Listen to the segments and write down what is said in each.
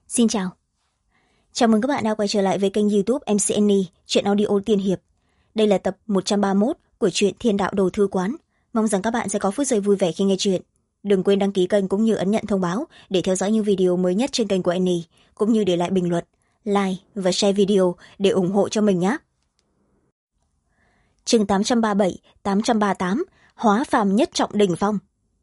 Xin chào. Chào mừng các bạn đã quay trở lại với kênh YouTube MC Annie, truyện audio tiên hiệp. Đây là tập 131 của truyện Thiên Đạo Đồ Thư Quán. Mong rằng các bạn sẽ có phút giây vui vẻ khi nghe truyện. Đừng quên đăng ký kênh cũng như ấn nhận thông báo để theo dõi những video mới nhất trên kênh của Annie, cũng như để lại bình luận, like và share video để ủng hộ cho mình nhé. Chương 837, 838, Hóa phàm nhất trọng đỉnh phong.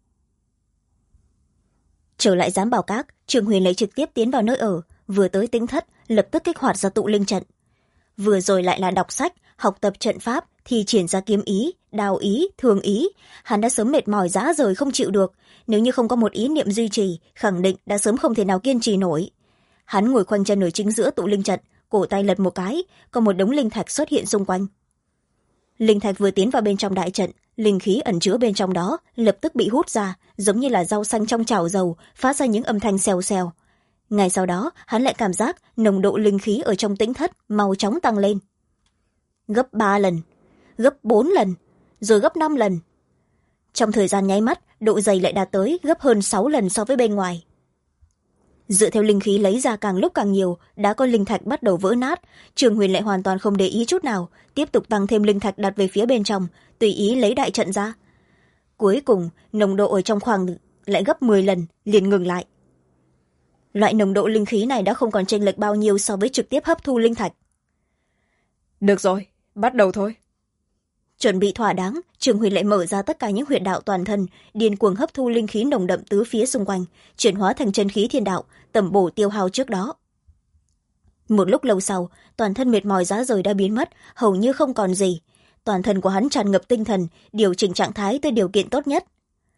Trở lại Giám Bảo Các, Trường Huyền lại trực tiếp tiến vào nơi ở, vừa tới Tĩnh Thất lập tức kích hoạt ra tụ linh trận. Vừa rồi lại là đọc sách, học tập trận pháp, thì triển ra kiếm ý, đao ý, thường ý. Hắn đã sớm mệt mỏi rã rời không chịu được, nếu như không có một ý niệm duy trì, khẳng định đã sớm không thể nào kiên trì nổi. Hắn ngồi khoanh chân ở chính giữa tụ linh trận, cổ tay lật một cái, có một đống linh thạch xuất hiện xung quanh. Linh thạch vừa tiến vào bên trong đại trận, linh khí ẩn chứa bên trong đó lập tức bị hút ra, giống như là rau xanh trong chảo dầu, phát ra những âm thanh xèo xèo. Ngay sau đó hắn lại cảm giác nồng độ linh khí ở trong Tĩnh Thất mau chóng tăng lên, gấp 3 lần, gấp 4 lần, rồi gấp 5 lần. Trong thời gian nháy mắt, độ dày lại đạt tới gấp hơn 6 lần so với bên ngoài. Dựa theo linh khí lấy ra càng lúc càng nhiều, đã có linh thạch bắt đầu vỡ nát. Trường Huyền lại hoàn toàn không để ý chút nào, tiếp tục tăng thêm linh thạch đặt về phía bên trong, tùy ý lấy đại trận ra. Cuối cùng nồng độ ở trong khoảng lại gấp 10 lần, liền ngừng lại. Loại nồng độ linh khí này đã không còn chênh lệch bao nhiêu so với trực tiếp hấp thu linh thạch. Được rồi, bắt đầu thôi. Chuẩn bị thỏa đáng, Trường Huyền lại mở ra tất cả những huyệt đạo toàn thân, điên cuồng hấp thu linh khí nồng đậm tứ phía xung quanh, chuyển hóa thành chân khí thiên đạo, tẩm bổ tiêu hao trước đó. Một lúc lâu sau, toàn thân mệt mỏi rã rời đã biến mất, hầu như không còn gì. Toàn thân của hắn tràn ngập tinh thần, điều chỉnh trạng thái tới điều kiện tốt nhất.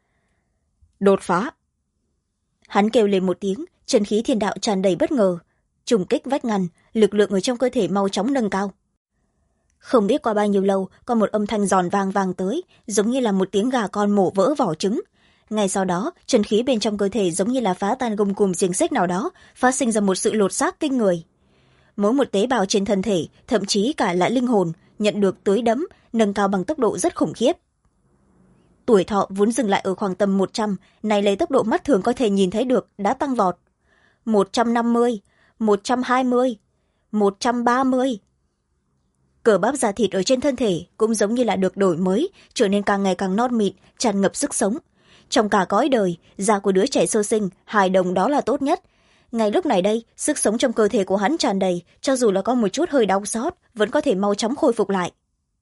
Đột phá. Hắn kêu lên một tiếng, chân khí thiên đạo tràn đầy bất ngờ, trùng kích vách ngăn, lực lượng ở trong cơ thể mau chóng nâng cao. Không biết qua bao nhiêu lâu, có một âm thanh giòn vang vang tới, giống như là một tiếng gà con mổ vỡ vỏ trứng. Ngay sau đó, chân khí bên trong cơ thể giống như là phá tan gông cùm xiềng xích nào đó, phát sinh ra một sự lột xác kinh người. Mỗi một tế bào trên thân thể, thậm chí cả là linh hồn, nhận được tưới đấm, nâng cao bằng tốc độ rất khủng khiếp. Tuổi thọ vốn dừng lại ở khoảng tầm 100, này lấy tốc độ mắt thường có thể nhìn thấy được đã tăng vọt. 150, 120, 130. Cờ bắp da thịt ở trên thân thể cũng giống như là được đổi mới, trở nên càng ngày càng non mịn, tràn ngập sức sống. Trong cả cõi đời, da của đứa trẻ sơ sinh, hài đồng đó là tốt nhất. Ngay lúc này đây, sức sống trong cơ thể của hắn tràn đầy, cho dù là có một chút hơi đau xót, vẫn có thể mau chóng khôi phục lại.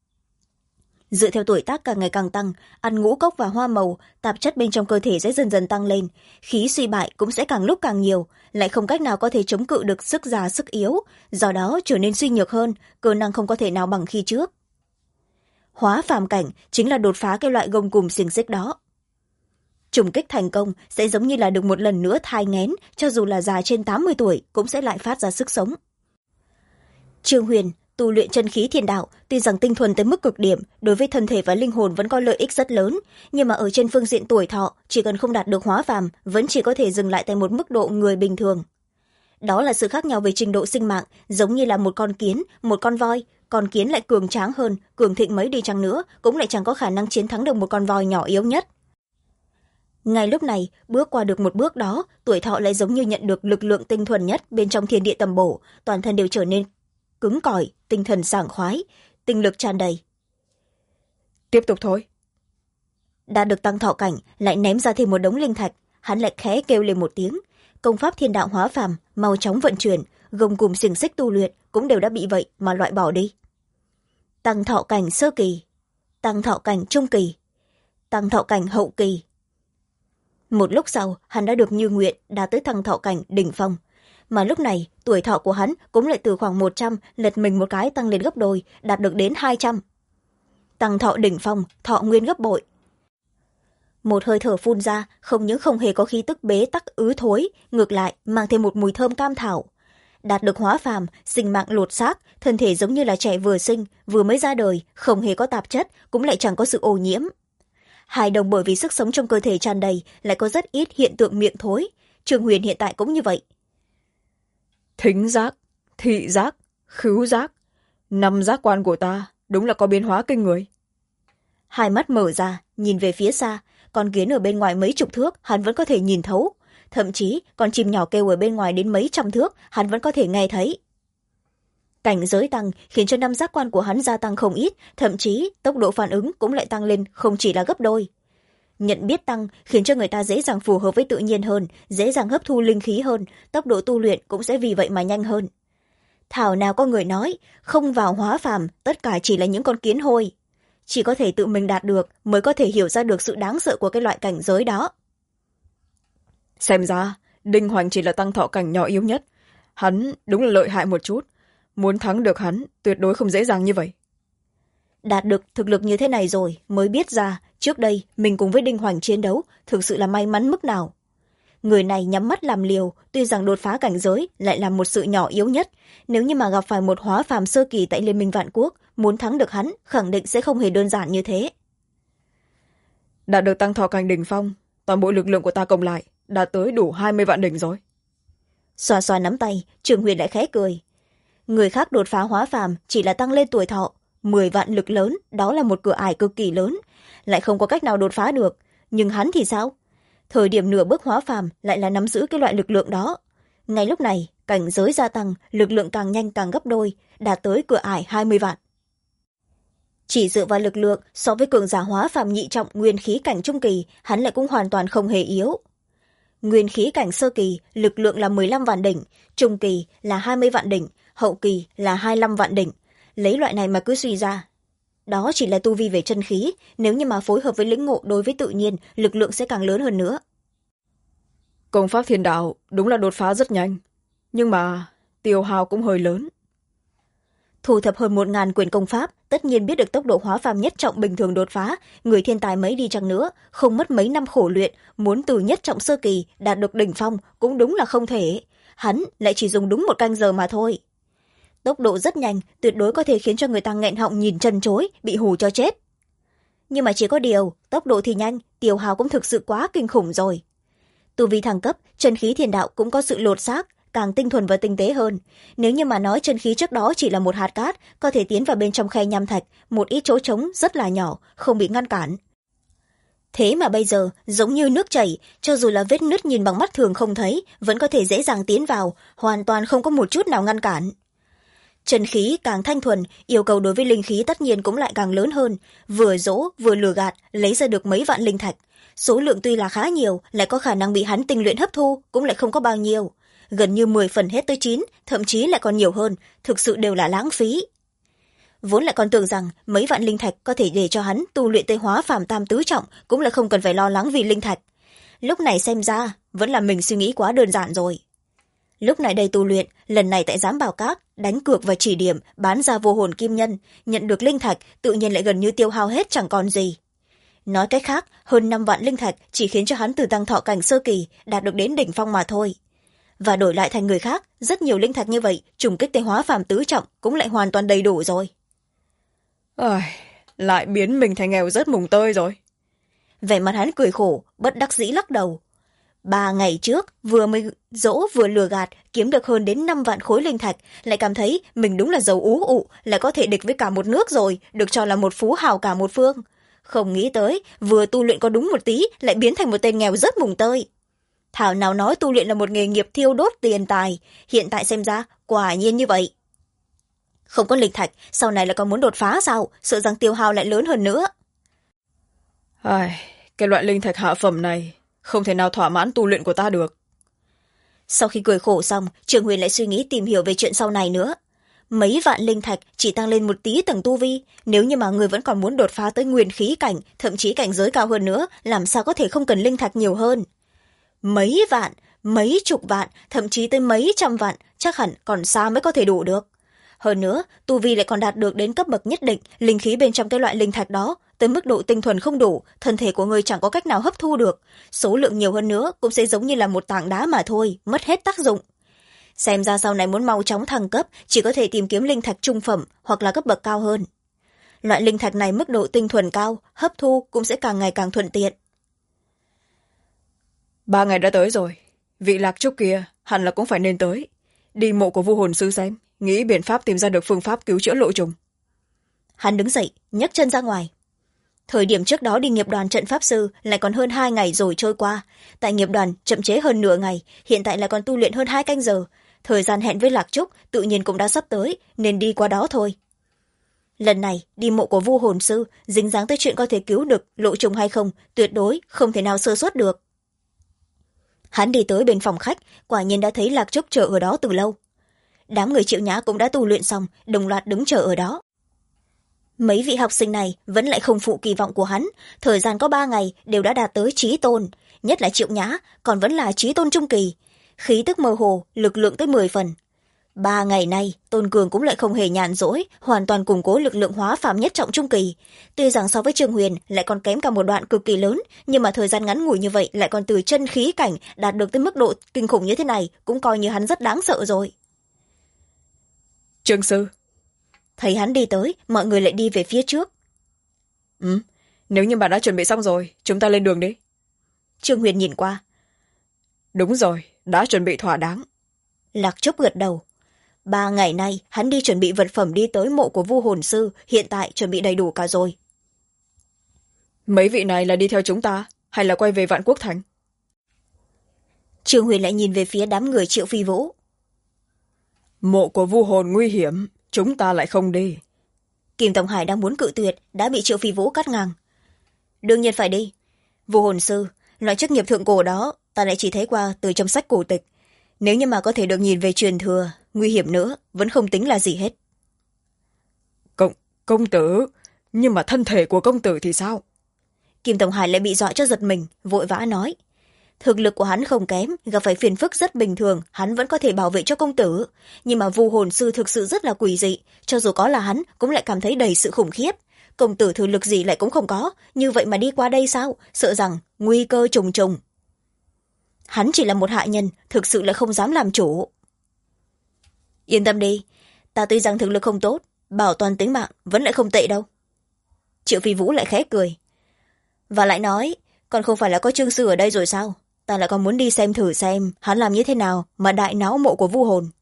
Dựa theo tuổi tác càng ngày càng tăng, ăn ngũ cốc và hoa màu, tạp chất bên trong cơ thể sẽ dần dần tăng lên, khí suy bại cũng sẽ càng lúc càng nhiều, lại không cách nào có thể chống cự được sức già sức yếu, do đó trở nên suy nhược hơn, cơ năng không có thể nào bằng khi trước. Hóa phàm cảnh chính là đột phá cái loại gông cùm xiềng xích đó. Trùng kích thành công sẽ giống như là được một lần nữa thai nghén, cho dù là già trên 80 tuổi cũng sẽ lại phát ra sức sống. Trương Huyền tu luyện chân khí thiên đạo, tuy rằng tinh thuần tới mức cực điểm, đối với thân thể và linh hồn vẫn có lợi ích rất lớn, nhưng mà ở trên phương diện tuổi thọ, chỉ cần không đạt được hóa phàm, vẫn chỉ có thể dừng lại tại một mức độ người bình thường. Đó là sự khác nhau về trình độ sinh mạng, giống như là một con kiến, một con voi. Con kiến lại cường tráng hơn, cường thịnh mấy đi chăng nữa, cũng lại chẳng có khả năng chiến thắng được một con voi nhỏ yếu nhất. Ngay lúc này, bước qua được một bước đó, tuổi thọ lại giống như nhận được lực lượng tinh thuần nhất bên trong thiên địa tầm bổ, toàn thân đều trở nên cứng cỏi, tinh thần sảng khoái, tinh lực tràn đầy. Tiếp tục thôi. Đã được tăng thọ cảnh, lại ném ra thêm một đống linh thạch, hắn lại khẽ kêu lên một tiếng. Công pháp thiên đạo hóa phàm mau chóng vận chuyển, gông cùm xiềng xích tu luyện cũng đều đã bị vậy mà loại bỏ đi. Tăng thọ cảnh sơ kỳ, tăng thọ cảnh trung kỳ, tăng thọ cảnh hậu kỳ. Một lúc sau, hắn đã được như nguyện đạt tới tăng thọ cảnh đỉnh phong. Mà lúc này, tuổi thọ của hắn cũng lại từ khoảng 100 lật mình một cái tăng lên gấp đôi, đạt được đến 200. Tăng thọ đỉnh phong, thọ nguyên gấp bội. Một hơi thở phun ra, không những không hề có khí tức bế tắc ứ thối, ngược lại mang thêm một mùi thơm cam thảo. Đạt được hóa phàm, sinh mạng lột xác, thân thể giống như là trẻ vừa sinh, vừa mới ra đời, không hề có tạp chất, cũng lại chẳng có sự ô nhiễm. Hài đồng bởi vì sức sống trong cơ thể tràn đầy, lại có rất ít hiện tượng miệng thối. Trường Huyền hiện tại cũng như vậy. Thính giác, thị giác, khứu giác, 5 giác quan của ta đúng là có biến hóa kinh người. Hai mắt mở ra, nhìn về phía xa, con kiến ở bên ngoài mấy chục thước hắn vẫn có thể nhìn thấu. thậm chí còn chim nhỏ kêu ở bên ngoài đến mấy trăm thước hắn vẫn có thể nghe thấy. Cảnh giới tăng khiến cho năm giác quan của hắn gia tăng không ít, thậm chí tốc độ phản ứng cũng lại tăng lên không chỉ là gấp đôi. Nhận biết tăng khiến cho người ta dễ dàng phù hợp với tự nhiên hơn, dễ dàng hấp thu linh khí hơn, tốc độ tu luyện cũng sẽ vì vậy mà nhanh hơn. Thảo nào có người nói không vào hóa phàm tất cả chỉ là những con kiến hôi, chỉ có thể tự mình đạt được mới có thể hiểu ra được sự đáng sợ của cái loại cảnh giới đó. Xem ra đinh hoành chỉ là tăng thọ cảnh nhỏ yếu nhất, hắn đúng là lợi hại một chút, muốn thắng được hắn tuyệt đối không dễ dàng như vậy. Đạt được thực lực như thế này rồi mới biết ra trước đây mình cùng với đinh hoành chiến đấu thực sự là may mắn mức nào. Người này nhắm mắt làm liều, tuy rằng đột phá cảnh giới lại là một sự nhỏ yếu nhất, nếu như mà gặp phải một hóa phàm sơ kỳ tại Liên minh Vạn Quốc, muốn thắng được hắn khẳng định sẽ không hề đơn giản như thế. Đạt được tăng thọ cảnh đỉnh phong, toàn bộ lực lượng của ta cộng lại đã tới đủ 20 vạn đỉnh rồi. Xoa xoa nắm tay, Trường Huyền lại khẽ cười. Người khác đột phá hóa phàm chỉ là tăng lên tuổi thọ, 10 vạn lực lớn, đó là một cửa ải cực kỳ lớn, lại không có cách nào đột phá được. Nhưng hắn thì sao? Thời điểm nửa bước hóa phàm lại là nắm giữ cái loại lực lượng đó. Ngay lúc này, cảnh giới gia tăng, lực lượng càng nhanh càng gấp đôi, đạt tới cửa ải 20 vạn. Chỉ dựa vào lực lượng so với cường giả hóa phàm nhị trọng nguyên khí cảnh trung kỳ, hắn lại cũng hoàn toàn không hề yếu. Nguyên khí cảnh sơ kỳ, lực lượng là 15 vạn đỉnh, trung kỳ là 20 vạn đỉnh, hậu kỳ là 25 vạn đỉnh. Lấy loại này mà cứ suy ra. Đó chỉ là tu vi về chân khí, nếu như mà phối hợp với lĩnh ngộ đối với tự nhiên, lực lượng sẽ càng lớn hơn nữa. Công pháp thiên đạo đúng là đột phá rất nhanh, nhưng mà tiêu hao cũng hơi lớn. Thu thập hơn 1000 quyển công pháp, tất nhiên biết được tốc độ hóa phàm nhất trọng bình thường đột phá, người thiên tài mấy đi chăng nữa, không mất mấy năm khổ luyện, muốn từ nhất trọng sơ kỳ đạt được đỉnh phong cũng đúng là không thể. Hắn lại chỉ dùng đúng 1 canh giờ mà thôi. Tốc độ rất nhanh, tuyệt đối có thể khiến cho người ta nghẹn họng nhìn chân chối, bị hù cho chết. Nhưng mà chỉ có điều, tốc độ thì nhanh, tiêu hao cũng thực sự quá kinh khủng rồi. Tu vi thăng cấp, chân khí thiên đạo cũng có sự lột xác, càng tinh thuần và tinh tế hơn. Nếu như mà nói chân khí trước đó chỉ là một hạt cát, có thể tiến vào bên trong khe nham thạch, một ít chỗ trống rất là nhỏ, không bị ngăn cản. Thế mà bây giờ, giống như nước chảy, cho dù là vết nứt nhìn bằng mắt thường không thấy, vẫn có thể dễ dàng tiến vào, hoàn toàn không có một chút nào ngăn cản. Chân khí càng thanh thuần, yêu cầu đối với linh khí tất nhiên cũng lại càng lớn hơn, vừa dỗ vừa lừa gạt, lấy ra được mấy vạn linh thạch. Số lượng tuy là khá nhiều, lại có khả năng bị hắn tinh luyện hấp thu, cũng lại không có bao nhiêu. Gần như 10 phần hết tới 9, thậm chí lại còn nhiều hơn, thực sự đều là lãng phí. Vốn lại còn tưởng rằng mấy vạn linh thạch có thể để cho hắn tu luyện tới hóa phàm tam tứ trọng, cũng là không cần phải lo lắng vì linh thạch. Lúc này xem ra, vẫn là mình suy nghĩ quá đơn giản rồi. Lúc này đây tu luyện, lần này tại Giám Bảo Các, đánh cược và chỉ điểm, bán ra vô hồn kim nhân, nhận được linh thạch, tự nhiên lại gần như tiêu hao hết chẳng còn gì. Nói cách khác, hơn 5 vạn linh thạch chỉ khiến cho hắn từ tăng thọ cảnh sơ kỳ đạt được đến đỉnh phong mà thôi. Và đổi lại thành người khác, rất nhiều linh thạch như vậy, trùng kích tới hóa phàm tứ trọng cũng lại hoàn toàn đầy đủ rồi. Lại biến mình thành nghèo rớt mùng tơi rồi. Vẻ mặt hắn cười khổ, bất đắc dĩ lắc đầu. 3 ngày trước, vừa mới dỗ vừa lừa gạt, kiếm được hơn đến 5 vạn khối linh thạch, lại cảm thấy mình đúng là giàu ú ụ, lại có thể địch với cả một nước rồi, được cho là một phú hào cả một phương. Không nghĩ tới, vừa tu luyện có đúng một tí, lại biến thành một tên nghèo rớt mùng tơi. Thảo nào nói tu luyện là một nghề nghiệp thiêu đốt tiền tài, hiện tại xem ra, quả nhiên như vậy. Không có linh thạch, sau này lại còn muốn đột phá sao, sợ rằng tiêu hao lại lớn hơn nữa. Cái loại linh thạch hạ phẩm này không thể nào thỏa mãn tu luyện của ta được. Sau khi cười khổ xong, Trường Huyền lại suy nghĩ tìm hiểu về chuyện sau này nữa. Mấy vạn linh thạch chỉ tăng lên một tí tầng tu vi, nếu như mà người vẫn còn muốn đột phá tới nguyên khí cảnh, thậm chí cảnh giới cao hơn nữa, làm sao có thể không cần linh thạch nhiều hơn. Mấy vạn, mấy chục vạn, thậm chí tới mấy trăm vạn, chắc hẳn còn xa mới có thể đủ được. Hơn nữa, tu vi lại còn đạt được đến cấp bậc nhất định, linh khí bên trong cái loại linh thạch đó, tới mức độ tinh thuần không đủ, thân thể của người chẳng có cách nào hấp thu được. Số lượng nhiều hơn nữa cũng sẽ giống như là một tảng đá mà thôi, mất hết tác dụng. Xem ra sau này muốn mau chóng thăng cấp, chỉ có thể tìm kiếm linh thạch trung phẩm hoặc là cấp bậc cao hơn. Loại linh thạch này mức độ tinh thuần cao, hấp thu cũng sẽ càng ngày càng thuận tiện. 3 ngày đã tới rồi, vị Lạc Trúc kia hẳn là cũng phải nên tới. Đi mộ của Vu Hồn Sư xem, nghĩ biện pháp tìm ra được phương pháp cứu chữa lộ trùng. Hắn đứng dậy, nhấc chân ra ngoài. thời điểm trước đó đi nghiệp đoàn trận pháp sư lại còn hơn 2 ngày rồi trôi qua, tại nghiệp đoàn chậm chế hơn nửa ngày, hiện tại lại còn tu luyện hơn 2 canh giờ. Thời gian hẹn với Lạc Trúc tự nhiên cũng đã sắp tới, nên đi qua đó thôi. Lần này đi mộ của vu hồn sư, dính dáng tới chuyện có thể cứu được lộ trùng hay không, tuyệt đối không thể nào sơ suất được. Hắn đi tới bên phòng khách, quả nhiên đã thấy Lạc Trúc chờ ở đó từ lâu. Đám người Triệu Nhã cũng đã tu luyện xong, đồng loạt đứng chờ ở đó. Mấy vị học sinh này vẫn lại không phụ kỳ vọng của hắn, thời gian có 3 ngày đều đã đạt tới chí tôn, nhất là Triệu Nhã còn vẫn là chí tôn trung kỳ, khí tức mơ hồ, lực lượng tới 10 phần. 3 ngày nay Tôn Cường cũng lại không hề nhàn rỗi, hoàn toàn củng cố lực lượng hóa phàm nhất trọng trung kỳ. Tuy rằng so với Trương Huyền lại còn kém cả một đoạn cực kỳ lớn, nhưng mà thời gian ngắn ngủi như vậy lại còn từ chân khí cảnh đạt được tới mức độ kinh khủng như thế này, cũng coi như hắn rất đáng sợ rồi. Trương sư. Thấy hắn đi tới, mọi người lại đi về phía trước. Nếu như bà đã chuẩn bị xong rồi, chúng ta lên đường đi. Trương Huyền nhìn qua. Đúng rồi, đã chuẩn bị thỏa đáng. Lạc Trúc gật đầu. 3 ngày nay hắn đi chuẩn bị vật phẩm đi tới mộ của vu hồn sư, hiện tại chuẩn bị đầy đủ cả rồi. Mấy vị này là đi theo chúng ta hay là quay về Vạn Quốc Thành? Trương Huyền lại nhìn về phía đám người Triệu Phi Vũ. Mộ của vu hồn nguy hiểm, chúng ta lại không đi. Kim Tổng Hải đang muốn cự tuyệt, đã bị Triệu Phi Vũ cắt ngang. Đương nhiên phải đi. Vu hồn sư, loại chức nghiệp thượng cổ đó ta lại chỉ thấy qua từ trong sách cổ tịch. Nếu như mà có thể được nhìn về truyền thừa, nguy hiểm nữa vẫn không tính là gì hết. Công tử, nhưng mà thân thể của công tử thì sao? Kim Tổng Hải lại bị dọa cho giật mình, vội vã nói. Thực lực của hắn không kém, gặp phải phiền phức rất bình thường, hắn vẫn có thể bảo vệ cho công tử. Nhưng mà vu hồn sư thực sự rất là quỷ dị, cho dù có là hắn cũng lại cảm thấy đầy sự khủng khiếp. Công tử thực lực gì lại cũng không có, như vậy mà đi qua đây sao? Sợ rằng nguy cơ trùng trùng. Hắn chỉ là một hạ nhân, thực sự là không dám làm chủ. Yên tâm đi, ta tuy rằng thực lực không tốt, bảo toàn tính mạng vẫn lại không tệ đâu. Triệu Phi Vũ lại khẽ cười. Và lại nói, còn không phải là có Trương sư ở đây rồi sao? Ta lại còn muốn đi xem thử xem hắn làm như thế nào mà đại náo mộ của vu hồn.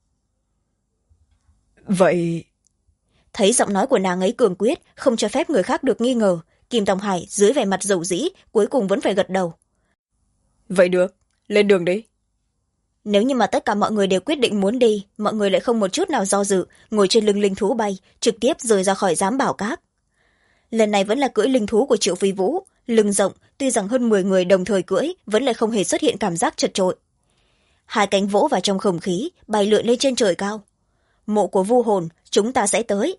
Vậy... Thấy giọng nói của nàng ấy cường quyết, không cho phép người khác được nghi ngờ, Kim Tòng Hải dưới vẻ mặt dầu dĩ, cuối cùng vẫn phải gật đầu. Vậy được, lên đường đi. Nếu như mà tất cả mọi người đều quyết định muốn đi, mọi người lại không một chút nào do dự, ngồi trên lưng linh thú bay, trực tiếp rời ra khỏi giám bảo các. Lần này vẫn là cưỡi linh thú của Triệu Phi Vũ, lưng rộng, tuy rằng hơn 10 người đồng thời cưỡi, vẫn lại không hề xuất hiện cảm giác chật chội. 2 cánh vỗ vào trong không khí, bay lượn lên trên trời cao. Mộ của vu hồn, chúng ta sẽ tới.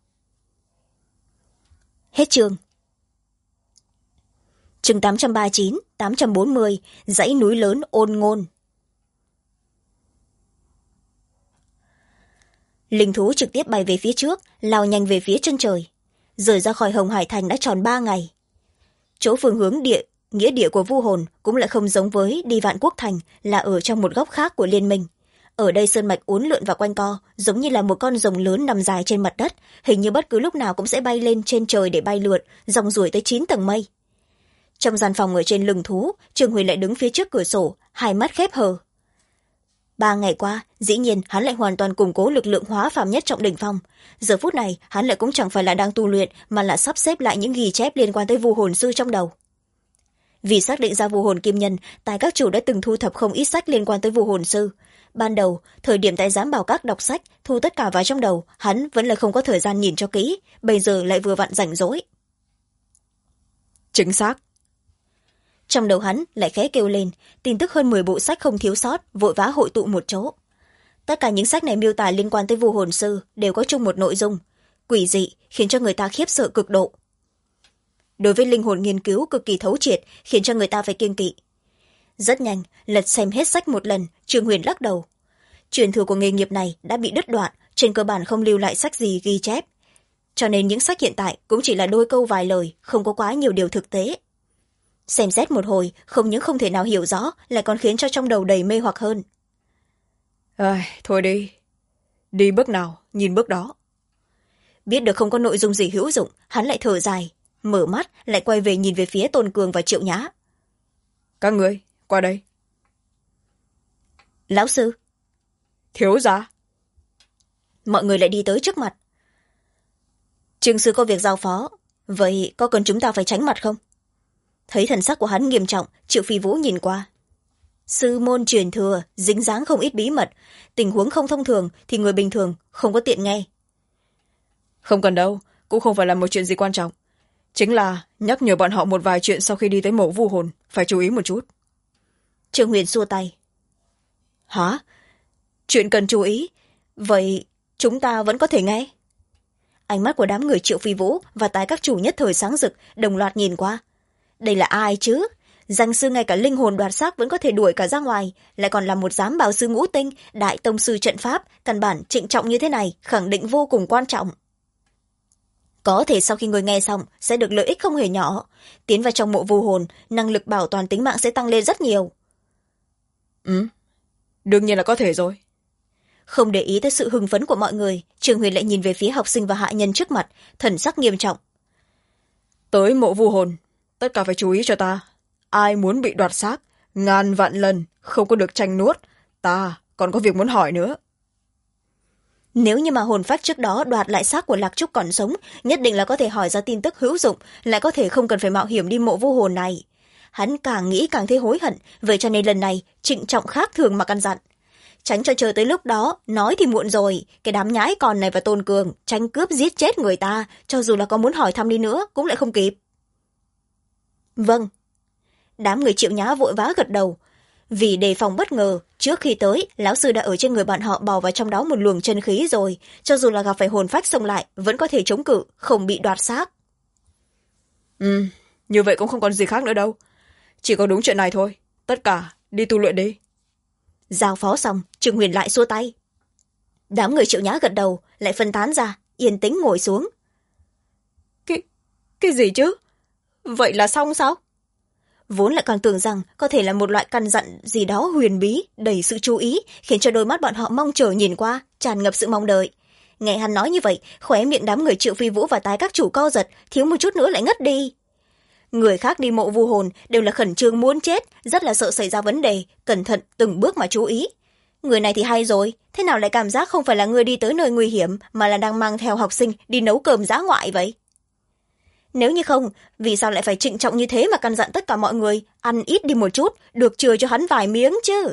Hết chương. Chương 839, 840, dãy núi lớn ôn ngôn. Linh thú trực tiếp bay về phía trước, lao nhanh về phía chân trời. Rời ra khỏi Hồng Hải Thành đã tròn 3 ngày. Chỗ phương hướng nghĩa địa của vu hồn cũng lại không giống với đi Vạn Quốc Thành, là ở trong một góc khác của liên minh. Ở đây sơn mạch uốn lượn và quanh co, giống như là một con rồng lớn nằm dài trên mặt đất, hình như bất cứ lúc nào cũng sẽ bay lên trên trời để bay lượn, rong ruổi tới 9 tầng mây. Trong gian phòng ở trên lưng thú, Trương Huyền lại đứng phía trước cửa sổ, hai mắt khép hờ. 3 ngày qua, dĩ nhiên hắn lại hoàn toàn củng cố lực lượng hóa phàm nhất trọng đỉnh phong. Giờ phút này, hắn lại cũng chẳng phải là đang tu luyện, mà là sắp xếp lại những ghi chép liên quan tới vu hồn sư trong đầu. Vì xác định ra vu hồn kim nhân, tài các chủ đã từng thu thập không ít sách liên quan tới vu hồn sư. Ban đầu, thời điểm tại giám bảo các đọc sách, thu tất cả vào trong đầu, hắn vẫn là không có thời gian nhìn cho kỹ, bây giờ lại vừa vặn rảnh rỗi. Chính xác. Trong đầu hắn lại khẽ kêu lên, tin tức hơn 10 bộ sách không thiếu sót, vội vã hội tụ một chỗ. Tất cả những sách này miêu tả liên quan tới vu hồn sư đều có chung một nội dung, quỷ dị, khiến cho người ta khiếp sợ cực độ. Đối với linh hồn nghiên cứu cực kỳ thấu triệt, khiến cho người ta phải kiêng kỵ. Rất nhanh, lật xem hết sách một lần, Trương Huyền lắc đầu. Truyền thừa của nghề nghiệp này đã bị đứt đoạn, trên cơ bản không lưu lại sách gì ghi chép. Cho nên những sách hiện tại cũng chỉ là đôi câu vài lời, không có quá nhiều điều thực tế. Xem xét một hồi, không những không thể nào hiểu rõ, lại còn khiến cho trong đầu đầy mê hoặc hơn. Thôi đi. Đi bước nào, nhìn bước đó. Biết được không có nội dung gì hữu dụng, hắn lại thở dài, mở mắt, lại quay về nhìn về phía Tôn Cường và Triệu Nhã. Các người, qua đây. Lão sư. Thiếu gia. Mọi người lại đi tới trước mặt. Trương sư có việc giao phó, vậy có cần chúng ta phải tránh mặt không? Thấy thần sắc của hắn nghiêm trọng, Triệu Phi Vũ nhìn qua. Sư môn truyền thừa dính dáng không ít bí mật, tình huống không thông thường thì người bình thường không có tiện nghe. Không cần đâu, cũng không phải là một chuyện gì quan trọng, chính là nhắc nhở bọn họ một vài chuyện sau khi đi tới mộ vu hồn phải chú ý một chút. Trương Huyền xua tay. Hả? Chuyện cần chú ý, vậy chúng ta vẫn có thể nghe? Ánh mắt của đám người Triệu Phi Vũ và tái các chủ nhất thời sáng rực, đồng loạt nhìn qua. Đây là ai chứ? Danh sư ngay cả linh hồn đoạt xác vẫn có thể đuổi cả ra ngoài, lại còn là một giám bào sư ngũ tinh, đại tông sư trận pháp, căn bản trịnh trọng như thế này, khẳng định vô cùng quan trọng. Có thể sau khi người nghe xong sẽ được lợi ích không hề nhỏ. Tiến vào trong mộ vu hồn, năng lực bảo toàn tính mạng sẽ tăng lên rất nhiều. Đương nhiên là có thể rồi. Không để ý tới sự hưng phấn của mọi người, Trương Huyền lại nhìn về phía học sinh và hạ nhân trước mặt, thần sắc nghiêm trọng. Tới mộ vu hồn, tất cả phải chú ý cho ta. Ai muốn bị đoạt xác, ngàn vạn lần không có được tranh nuốt. Ta còn có việc muốn hỏi nữa. Nếu như mà hồn phách trước đó đoạt lại xác của Lạc Trúc còn sống, nhất định là có thể hỏi ra tin tức hữu dụng, lại có thể không cần phải mạo hiểm đi mộ vu hồn này. Hắn càng nghĩ càng thấy hối hận, vậy cho nên lần này trịnh trọng khác thường mà căn dặn. Tránh cho chờ tới lúc đó, nói thì muộn rồi, cái đám nhãi con này và Tôn Cường, tranh cướp giết chết người ta, cho dù là có muốn hỏi thăm đi nữa, cũng lại không kịp. Vâng. Đám người Triệu Nhã vội vã gật đầu. Vì đề phòng bất ngờ, trước khi tới, lão sư đã ở trên người bọn họ bò vào trong đó một luồng chân khí rồi, cho dù là gặp phải hồn phách xông lại, vẫn có thể chống cự, không bị đoạt xác. Như vậy cũng không còn gì khác nữa đâu. Chỉ có đúng chuyện này thôi, tất cả đi tu luyện đi. Giao phó xong, Trương Huyền lại xua tay. Đám người Triệu Nhã gật đầu, lại phân tán ra, yên tĩnh ngồi xuống. Cái gì chứ? Vậy là xong sao? Vốn lại còn tưởng rằng có thể là một loại căn dặn gì đó huyền bí, đầy sự chú ý, khiến cho đôi mắt bọn họ mong chờ nhìn qua, tràn ngập sự mong đợi. Nghe hắn nói như vậy, khóe miệng đám người Triệu Phi Vũ và tái các chủ co giật, thiếu một chút nữa lại ngất đi. Người khác đi mộ vu hồn đều là khẩn trương muốn chết, rất là sợ xảy ra vấn đề, cẩn thận từng bước mà chú ý. Người này thì hay rồi, thế nào lại cảm giác không phải là người đi tới nơi nguy hiểm, mà là đang mang theo học sinh đi nấu cơm dã ngoại vậy? Nếu như không, vì sao lại phải trịnh trọng như thế mà căn dặn tất cả mọi người ăn ít đi một chút, được chừa cho hắn vài miếng chứ?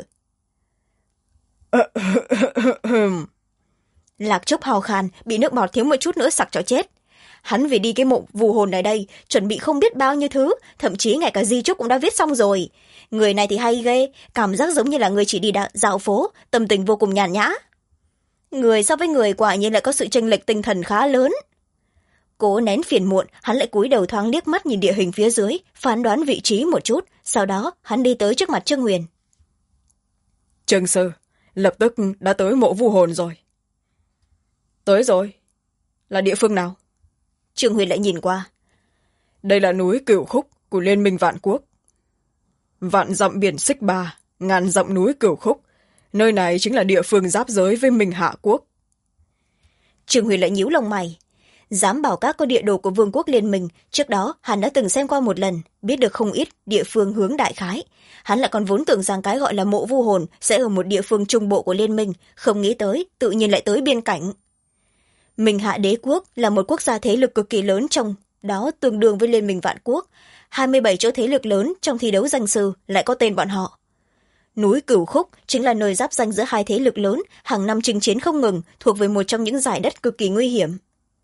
Lạc Trúc hò khan, bị nước bọt thiếu một chút nữa sặc cho chết. Hắn vì đi cái mộ vu hồn này đây, chuẩn bị không biết bao nhiêu thứ, thậm chí ngay cả di chúc cũng đã viết xong rồi. Người này thì hay ghê, cảm giác giống như là người chỉ đi dạo phố, tâm tình vô cùng nhàn nhã. Người so với người quả nhiên lại có sự chênh lệch tinh thần khá lớn. Cố nén phiền muộn, hắn lại cúi đầu thoáng liếc mắt nhìn địa hình phía dưới, phán đoán vị trí một chút, sau đó hắn đi tới trước mặt Trương Huyền. Trương sư, lập tức đã tới mộ vu hồn rồi. Tới rồi. Là địa phương nào? Trương Huyền lại nhìn qua. Đây là núi Cửu Khúc của Liên minh Vạn Quốc. Vạn dặm biển Xích Ba, ngàn dặm núi Cửu Khúc. Nơi này chính là địa phương giáp giới với Minh Hạ Quốc. Trương Huyền lại nhíu lông mày. Dám bảo các có địa đồ của Vương quốc Liên minh, trước đó hắn đã từng xem qua một lần, biết được không ít địa phương hướng đại khái. Hắn lại còn vốn tưởng rằng cái gọi là mộ vu hồn sẽ ở một địa phương trung bộ của Liên minh, không nghĩ tới, tự nhiên lại tới biên cảnh. Minh Hạ Đế quốc là một quốc gia thế lực cực kỳ lớn, trong đó tương đương với Liên minh Vạn Quốc. 27 chỗ thế lực lớn trong thi đấu danh sư lại có tên bọn họ. Núi Cửu Khúc chính là nơi giáp danh giữa hai thế lực lớn, hàng năm chinh chiến không ngừng, thuộc về một trong những dải đất cực kỳ nguy hiểm.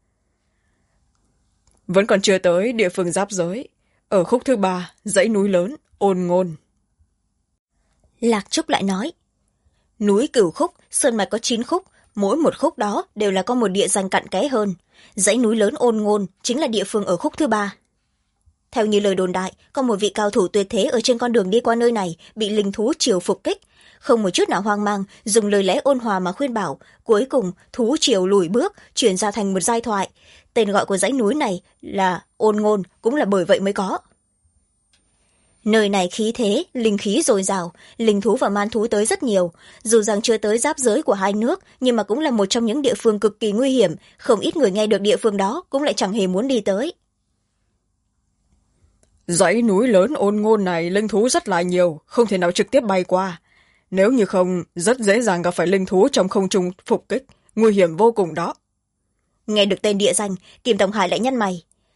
Vẫn còn chưa tới địa phương giáp giới. Ở khúc thứ 3, dãy núi lớn, Ôn Ngôn. Lạc Trúc lại nói. Núi Cửu Khúc, sơn mạch có 9 khúc, mỗi một khúc đó đều là có một địa danh cặn kẽ hơn. Dãy núi lớn Ôn Ngôn chính là địa phương ở khúc thứ 3. Theo như lời đồn đại, có một vị cao thủ tuyệt thế ở trên con đường đi qua nơi này bị linh thú triều phục kích. Không một chút nào hoang mang, dùng lời lẽ ôn hòa mà khuyên bảo, cuối cùng thú triều lùi bước, chuyển ra thành một giai thoại. Tên gọi của dãy núi này là Ôn Ngôn, cũng là bởi vậy mới có. Nơi này khí thế, linh khí dồi dào, linh thú và man thú tới rất nhiều. Dù rằng chưa tới giáp giới của hai nước, nhưng mà cũng là một trong những địa phương cực kỳ nguy hiểm. Không ít người nghe được địa phương đó cũng lại chẳng hề muốn đi tới. Dãy núi lớn Ôn Ngôn này linh thú rất là nhiều, không thể nào trực tiếp bay qua. Nếu như không, rất dễ dàng gặp phải linh thú trong không trung phục kích, nguy hiểm vô cùng đó. Nghe được tên địa danh, Kim Tổng Hải lại nhăn mày.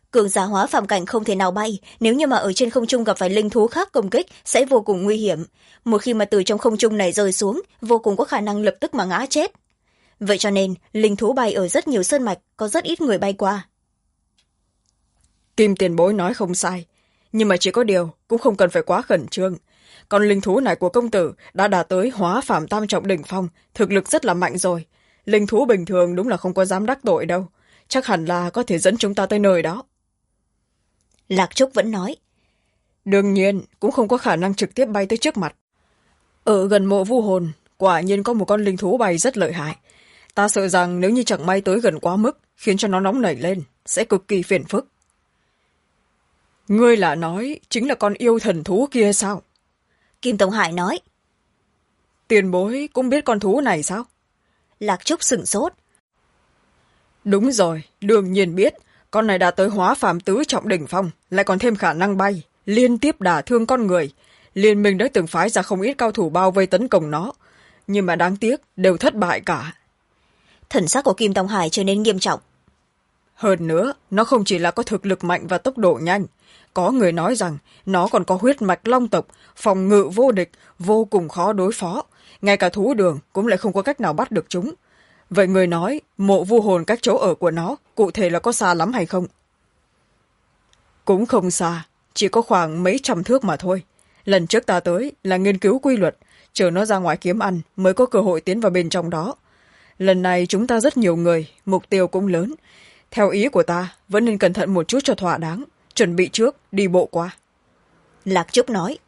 cường giả hóa phàm cảnh không thể nào bay, nếu như mà ở trên không trung gặp phải linh thú khác công kích sẽ vô cùng nguy hiểm. Một khi mà từ trong không trung này rơi xuống, vô cùng có khả năng lập tức mà ngã chết. Vậy cho nên linh thú bay ở rất nhiều sơn mạch, có rất ít người bay qua. Kim tiền bối nói không sai, nhưng mà chỉ có điều cũng không cần phải quá khẩn trương. Con linh thú này của công tử đã đạt tới hóa phàm tam trọng đỉnh phong, thực lực rất là mạnh rồi. Linh thú bình thường đúng là không có dám đắc tội đâu, chắc hẳn là có thể dẫn chúng ta tới nơi đó. Lạc Trúc vẫn nói. Đương nhiên cũng không có khả năng trực tiếp bay tới trước mặt. Ở gần mộ vu hồn quả nhiên có một con linh thú bay rất lợi hại. Ta sợ rằng nếu như chẳng may tới gần quá mức, khiến cho nó nóng nảy lên sẽ cực kỳ phiền phức. Ngươi là nói chính là con yêu thần thú kia sao? Kim Tông Hải nói. Tiền bối cũng biết con thú này sao? Lạc Trúc sửng sốt. Đúng rồi, đương nhiên biết. Con này đã tới hóa phàm tứ trọng đỉnh phong, lại còn thêm khả năng bay, liên tiếp đả thương con người. Liên minh đã từng phái ra không ít cao thủ bao vây tấn công nó, nhưng mà đáng tiếc đều thất bại cả. Thần sắc của Kim Tông Hải trở nên nghiêm trọng. Hơn nữa, nó không chỉ là có thực lực mạnh và tốc độ nhanh, có người nói rằng nó còn có huyết mạch long tộc, phòng ngự vô địch, vô cùng khó đối phó. Ngay cả thú đường cũng lại không có cách nào bắt được chúng. Vậy người nói mộ vu hồn cách chỗ ở của nó cụ thể là có xa lắm hay không? Cũng không xa, chỉ có khoảng mấy trăm thước mà thôi. Lần trước ta tới là nghiên cứu quy luật, chờ nó ra ngoài kiếm ăn mới có cơ hội tiến vào bên trong đó. Lần này chúng ta rất nhiều người, mục tiêu cũng lớn. Theo ý của ta vẫn nên cẩn thận một chút cho thỏa đáng, chuẩn bị trước đi bộ qua. Lạc Trúc nói.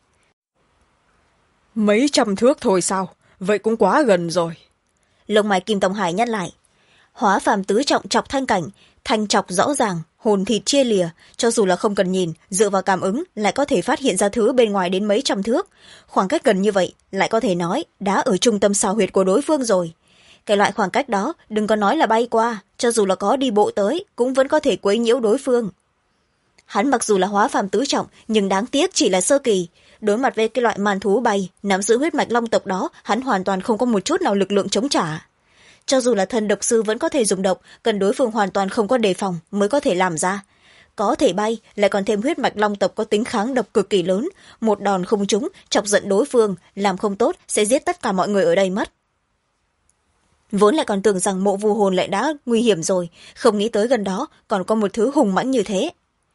Mấy trăm thước thôi sao? Vậy cũng quá gần rồi. Lông mày Kim Tông Hải nhắc lại. Hóa phàm tứ trọng chọc thanh cảnh, thanh chọc rõ ràng, hồn thịt chia lìa, cho dù là không cần nhìn, dựa vào cảm ứng lại có thể phát hiện ra thứ bên ngoài đến mấy trăm thước. Khoảng cách gần như vậy lại có thể nói đã ở trung tâm xào huyệt của đối phương rồi. Cái loại khoảng cách đó đừng có nói là bay qua, cho dù là có đi bộ tới cũng vẫn có thể quấy nhiễu đối phương. Hắn mặc dù là hóa phàm tứ trọng nhưng đáng tiếc chỉ là sơ kỳ. Đối mặt với cái loại màn thú bay nắm giữ huyết mạch long tộc đó, hắn hoàn toàn không có một chút nào lực lượng chống trả. Cho dù là thần độc sư vẫn có thể dùng độc, cần đối phương hoàn toàn không có đề phòng mới có thể làm ra. Có thể bay lại còn thêm huyết mạch long tộc có tính kháng độc cực kỳ lớn, một đòn không trúng chọc giận đối phương, làm không tốt sẽ giết tất cả mọi người ở đây mất. Vốn lại còn tưởng rằng mộ vu hồn lại đã nguy hiểm rồi, không nghĩ tới gần đó còn có một thứ hùng mãnh như thế.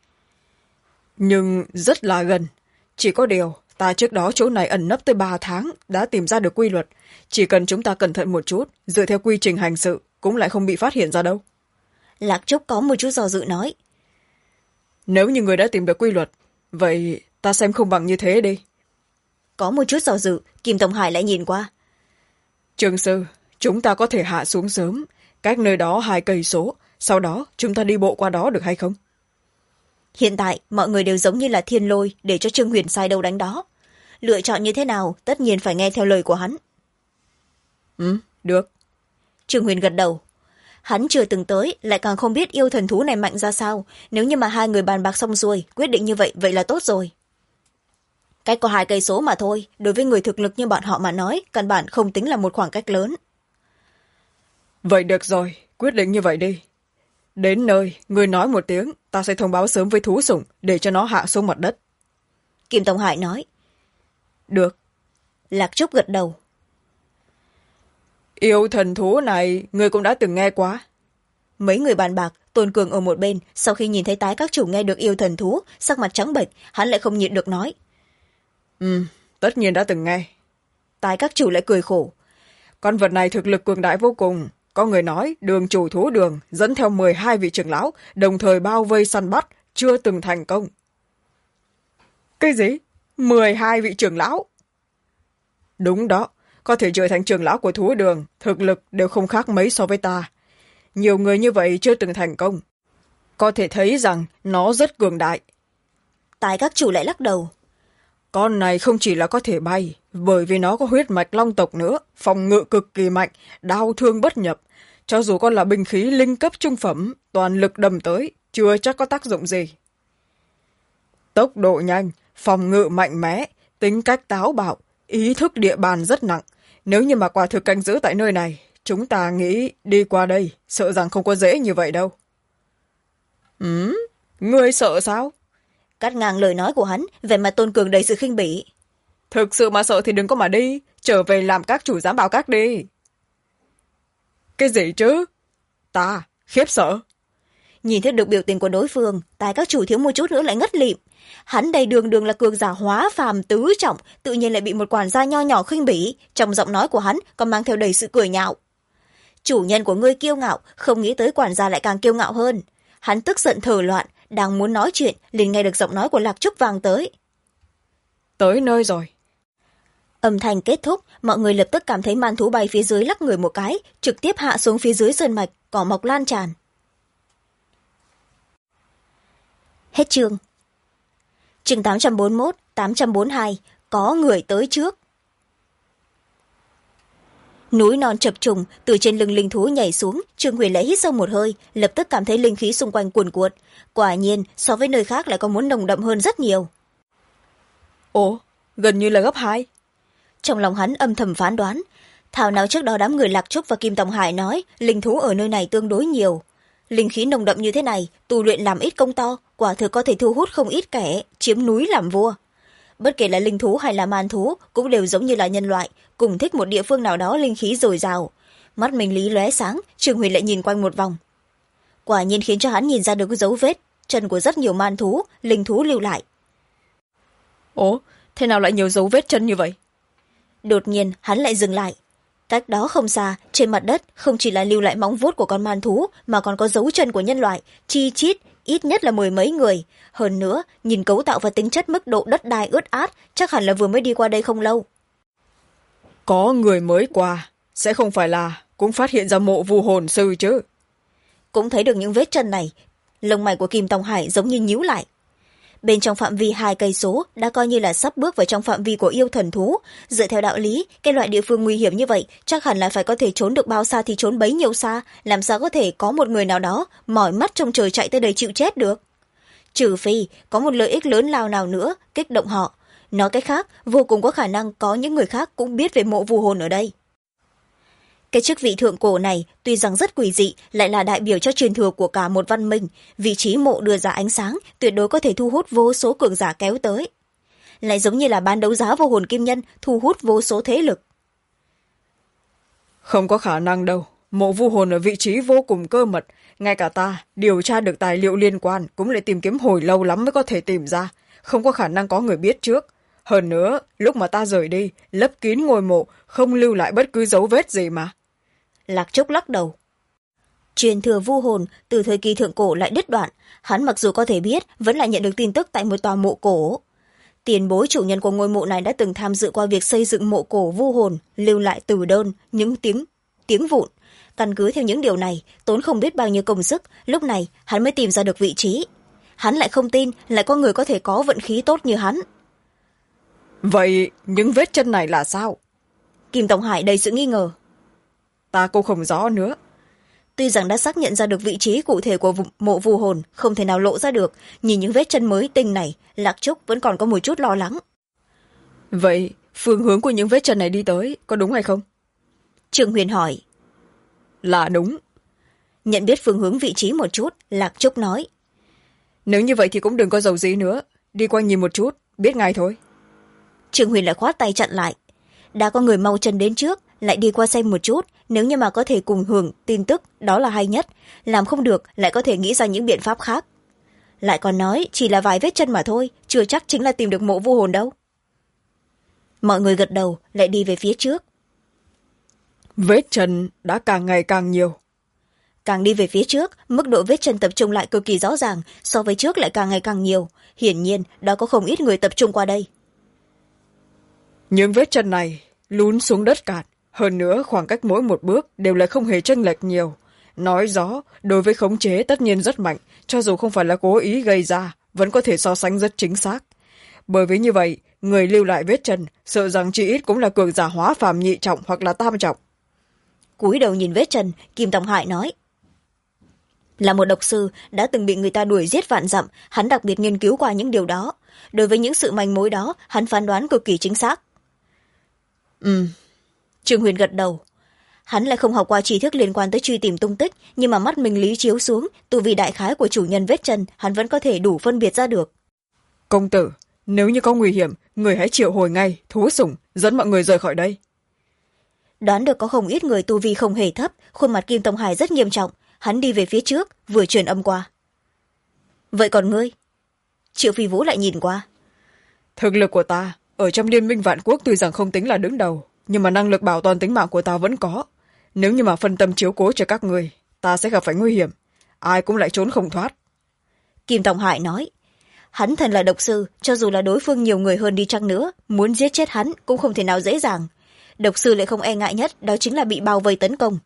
Nhưng rất là gần. Chỉ có điều ta trước đó chỗ này ẩn nấp tới 3 tháng đã tìm ra được quy luật, chỉ cần chúng ta cẩn thận một chút, dựa theo quy trình hành sự cũng lại không bị phát hiện ra đâu. Lạc Trúc có một chút do dự nói. Nếu như người đã tìm được quy luật, vậy ta xem không bằng như thế đi. Có một chút do dự, Kim Tông Hải lại nhìn qua. Trường sư, chúng ta có thể hạ xuống sớm, cách nơi đó 2 cây số, sau đó chúng ta đi bộ qua đó được hay không? Hiện tại mọi người đều giống như là thiên lôi, để cho Trương Huyền sai đâu đánh đó. Lựa chọn như thế nào tất nhiên phải nghe theo lời của hắn. Được. Trương Huyền gật đầu. Hắn chưa từng tới, lại càng không biết yêu thần thú này mạnh ra sao. Nếu như mà hai người bàn bạc xong xuôi, quyết định như vậy, vậy là tốt rồi. Cách có 2 cây số mà thôi, đối với người thực lực như bọn họ mà nói, căn bản không tính là một khoảng cách lớn. Vậy được rồi, quyết định như vậy đi. Đến nơi, người nói một tiếng, ta sẽ thông báo sớm với thú sủng để cho nó hạ xuống mặt đất. Kim Tông Hải nói. Được. Lạc Trúc gật đầu. Yêu thần thú này, người cũng đã từng nghe qua. Mấy người bàn bạc, Tôn Cường ở một bên, sau khi nhìn thấy tái các chủ nghe được yêu thần thú, sắc mặt trắng bệch, hắn lại không nhịn được nói. Tất nhiên đã từng nghe. Tái các chủ lại cười khổ. Con vật này thực lực cường đại vô cùng. Có người nói đường chủ thú đường dẫn theo 12 vị trưởng lão, đồng thời bao vây săn bắt, chưa từng thành công. Cái gì? 12 vị trưởng lão? Đúng đó, có thể trở thành trưởng lão của thú đường, thực lực đều không khác mấy so với ta. Nhiều người như vậy chưa từng thành công. Có thể thấy rằng nó rất cường đại. Tái các chủ lại lắc đầu. Con này không chỉ là có thể bay, bởi vì nó có huyết mạch long tộc nữa, phòng ngự cực kỳ mạnh, đao thương bất nhập. Cho dù con là binh khí linh cấp trung phẩm, toàn lực đâm tới, chưa chắc có tác dụng gì. Tốc độ nhanh, phòng ngự mạnh mẽ, tính cách táo bạo, ý thức địa bàn rất nặng. Nếu như mà quả thực canh giữ tại nơi này, chúng ta nghĩ đi qua đây, sợ rằng không có dễ như vậy đâu. Ngươi sợ sao? Cắt ngang lời nói của hắn, vẻ mặt Tôn Cường đầy sự khinh bỉ. Thực sự mà sợ thì đừng có mà đi, trở về làm các chủ giám bảo các đi. Cái gì chứ? Ta khiếp sợ. Nhìn thấy được biểu tình của đối phương, tài các chủ thiếu một chút nữa lại ngất lịm. Hắn đây đường đường là cường giả hóa phàm tứ trọng, tự nhiên lại bị một quản gia nho nhỏ khinh bỉ, trong giọng nói của hắn còn mang theo đầy sự cười nhạo. Chủ nhân của ngươi kiêu ngạo, không nghĩ tới quản gia lại càng kiêu ngạo hơn. Hắn tức giận thở loạn, đang muốn nói chuyện liền nghe được giọng nói của Lạc Trúc vang tới. Tới nơi rồi. Âm thanh kết thúc, mọi người lập tức cảm thấy man thú bay phía dưới lắc người một cái, trực tiếp hạ xuống phía dưới sơn mạch, cỏ mọc lan tràn. Hết chương. Chương 841, 842, có người tới trước. Núi non chập trùng, từ trên lưng linh thú nhảy xuống, Trương Huyền lại hít sâu một hơi, lập tức cảm thấy linh khí xung quanh cuồn cuộn. Quả nhiên, so với nơi khác lại có muốn nồng đậm hơn rất nhiều. Ồ, gần như là gấp 2. Trong lòng hắn âm thầm phán đoán, thảo nào trước đó đám người Lạc Trúc và Kim Tòng Hải nói linh thú ở nơi này tương đối nhiều. Linh khí nồng đậm như thế này, tu luyện làm ít công to, quả thực có thể thu hút không ít kẻ, chiếm núi làm vua. Bất kể là linh thú hay là man thú, cũng đều giống như là nhân loại, cùng thích một địa phương nào đó linh khí dồi dào. Mắt mình lý lóe sáng, Trương Huyền lại nhìn quanh một vòng. Quả nhiên khiến cho hắn nhìn ra được dấu vết chân của rất nhiều man thú, linh thú lưu lại. Ồ, thế nào lại nhiều dấu vết chân như vậy? Đột nhiên hắn lại dừng lại. Cách đó không xa, trên mặt đất không chỉ là lưu lại móng vuốt của con man thú, mà còn có dấu chân của nhân loại, chi chít, ít nhất là 10 mấy người. Hơn nữa, nhìn cấu tạo và tính chất mức độ đất đai ướt át, chắc hẳn là vừa mới đi qua đây không lâu. Có người mới qua, sẽ không phải là cũng phát hiện ra mộ vu hồn sư chứ? Cũng thấy được những vết chân này, lông mày của Kim Tòng Hải giống như nhíu lại. Bên trong phạm vi 2 cây số đã coi như là sắp bước vào trong phạm vi của yêu thần thú. Dựa theo đạo lý, cái loại địa phương nguy hiểm như vậy chắc hẳn là phải có thể trốn được bao xa thì trốn bấy nhiêu xa, làm sao có thể có một người nào đó mỏi mắt trông trời chạy tới đây chịu chết được. Trừ phi có một lợi ích lớn lao nào nữa kích động họ. Nói cách khác, vô cùng có khả năng có những người khác cũng biết về mộ vu hồn ở đây. Cái chức vị thượng cổ này tuy rằng rất quỷ dị, lại là đại biểu cho truyền thừa của cả một văn minh. Vị trí mộ đưa ra ánh sáng tuyệt đối có thể thu hút vô số cường giả kéo tới, lại giống như là bán đấu giá vô hồn kim nhân, thu hút vô số thế lực. Không có khả năng đâu, mộ vu hồn ở vị trí vô cùng cơ mật, ngay cả ta điều tra được tài liệu liên quan cũng lại tìm kiếm hồi lâu lắm mới có thể tìm ra, không có khả năng có người biết trước. Hơn nữa, lúc mà ta rời đi, lấp kín ngôi mộ, không lưu lại bất cứ dấu vết gì mà. Lạc Trúc lắc đầu. Truyền thừa vu hồn từ thời kỳ thượng cổ lại đứt đoạn, hắn mặc dù có thể biết, vẫn lại nhận được tin tức tại một tòa mộ cổ. Tiền bối chủ nhân của ngôi mộ này đã từng tham dự qua việc xây dựng mộ cổ vu hồn, lưu lại từ đơn, những tiếng vụn. Căn cứ theo những điều này, tốn không biết bao nhiêu công sức, lúc này hắn mới tìm ra được vị trí. Hắn lại không tin lại có người có thể có vận khí tốt như hắn. Vậy những vết chân này là sao? Kim Tòng Hải đầy sự nghi ngờ. Ta cũng không rõ nữa. Tuy rằng đã xác nhận ra được vị trí cụ thể của mộ vu hồn, không thể nào lộ ra được, nhìn những vết chân mới tinh này, Lạc Trúc vẫn còn có một chút lo lắng. Vậy phương hướng của những vết chân này đi tới có đúng hay không? Trương Huyền hỏi. Là đúng. Nhận biết phương hướng vị trí một chút, Lạc Trúc nói. Nếu như vậy thì cũng đừng có dầu gì nữa, đi qua nhìn một chút, biết ngay thôi. Trương Huyền lại khoát tay chặn lại. Đã có người mau chân đến trước, lại đi qua xem một chút, nếu như mà có thể cùng hưởng tin tức đó là hay nhất, làm không được lại có thể nghĩ ra những biện pháp khác. Lại còn nói chỉ là vài vết chân mà thôi, chưa chắc chính là tìm được mộ vu hồn đâu. Mọi người gật đầu, lại đi về phía trước. Vết chân đã càng ngày càng nhiều. Càng đi về phía trước, mức độ vết chân tập trung lại cực kỳ rõ ràng, so với trước lại càng ngày càng nhiều. Hiển nhiên đã có không ít người tập trung qua đây. Những vết chân này lún xuống đất cạn, hơn nữa khoảng cách mỗi một bước đều lại không hề chênh lệch nhiều. Nói rõ, đối với khống chế tất nhiên rất mạnh, cho dù không phải là cố ý gây ra, vẫn có thể so sánh rất chính xác. Bởi vì như vậy, người lưu lại vết chân, sợ rằng chỉ ít cũng là cường giả hóa phàm nhị trọng hoặc là tam trọng. Cúi đầu nhìn vết chân, Kim Tòng Hải nói. Là một độc sư, đã từng bị người ta đuổi giết vạn dặm, hắn đặc biệt nghiên cứu qua những điều đó. Đối với những sự manh mối đó, hắn phán đoán cực kỳ chính xác. Trương Huyền gật đầu. hắn lại không học qua tri thức liên quan tới truy tìm tung tích, nhưng mà mắt mình lý chiếu xuống tu vi đại khái của chủ nhân vết chân hắn vẫn có thể đủ phân biệt ra được. Công tử, nếu như có nguy hiểm, người hãy triệu hồi ngay thú sủng dẫn mọi người rời khỏi đây. Đoán được có không ít người tu vi không hề thấp, khuôn mặt Kim Tông Hải rất nghiêm trọng. Hắn đi về phía trước vừa truyền âm qua. Vậy còn ngươi? Triệu Phi Vũ lại nhìn qua. Thực lực của ta ở trong liên minh vạn quốc tuy rằng không tính là đứng đầu, nhưng mà năng lực bảo toàn tính mạng của ta vẫn có. Nếu như mà phân tâm chiếu cố cho các người, ta sẽ gặp phải nguy hiểm, ai cũng lại trốn không thoát. Kim Tông Hải nói. Hắn thần là độc sư, cho dù là đối phương nhiều người hơn đi chăng nữa, muốn giết chết hắn cũng không thể nào dễ dàng. Độc sư lại không e ngại nhất, đó chính là bị bao vây tấn công.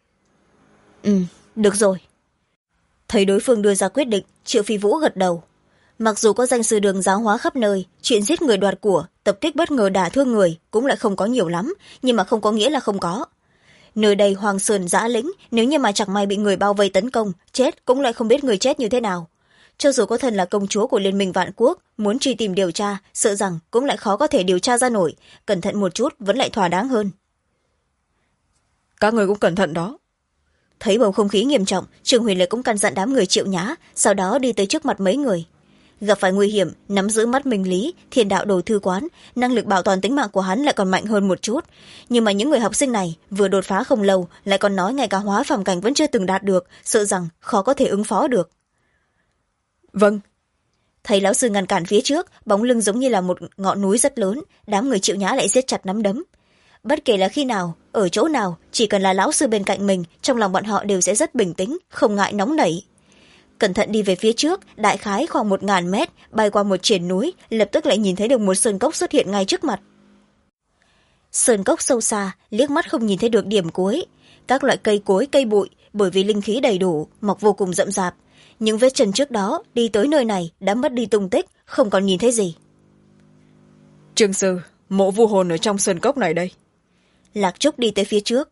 Được rồi. Thấy đối phương đưa ra quyết định, Triệu Phi Vũ gật đầu. Mặc dù có danh sư đường giáo hóa khắp nơi, chuyện giết người đoạt của, tập kích bất ngờ đả thương người cũng lại không có nhiều lắm, nhưng mà không có nghĩa là không có. Nơi đây hoang sơn dã lĩnh, nếu như mà chẳng may bị người bao vây tấn công, chết cũng lại không biết người chết như thế nào. Cho dù có thần là công chúa của Liên minh Vạn Quốc, muốn truy tìm điều tra, sợ rằng cũng lại khó có thể điều tra ra nổi, cẩn thận một chút vẫn lại thỏa đáng hơn. Các người cũng cẩn thận đó. Thấy bầu không khí nghiêm trọng, Trương Huyền Lệ cũng căn dặn đám người Triệu Nhã, sau đó đi tới trước mặt mấy người. Gặp phải nguy hiểm, nắm giữ mắt minh lý, Thiên đạo đồ thư quán, năng lực bảo toàn tính mạng của hắn lại còn mạnh hơn một chút. Nhưng mà những người học sinh này vừa đột phá không lâu, lại còn nói ngay cả hóa phàm cảnh vẫn chưa từng đạt được, sợ rằng khó có thể ứng phó được. Vâng. Thấy lão sư ngăn cản phía trước, bóng lưng giống như là một ngọn núi rất lớn, đám người Triệu Nhã lại siết chặt nắm đấm. Bất kể là khi nào, ở chỗ nào, chỉ cần là lão sư bên cạnh mình, trong lòng bọn họ đều sẽ rất bình tĩnh, không ngại nóng nảy. Cẩn thận đi về phía trước, đại khái khoảng 1000 mét, bay qua một triển núi, lập tức lại nhìn thấy được một sơn cốc xuất hiện ngay trước mặt. Sơn cốc sâu xa, liếc mắt không nhìn thấy được điểm cuối. Các loại cây cối, cây bụi, bởi vì linh khí đầy đủ, mọc vô cùng rậm rạp. Những vết chân trước đó, đi tới nơi này, đã mất đi tung tích, không còn nhìn thấy gì. Trương sư, mộ vu hồn ở trong sơn cốc này đây. Lạc Trúc đi tới phía trước.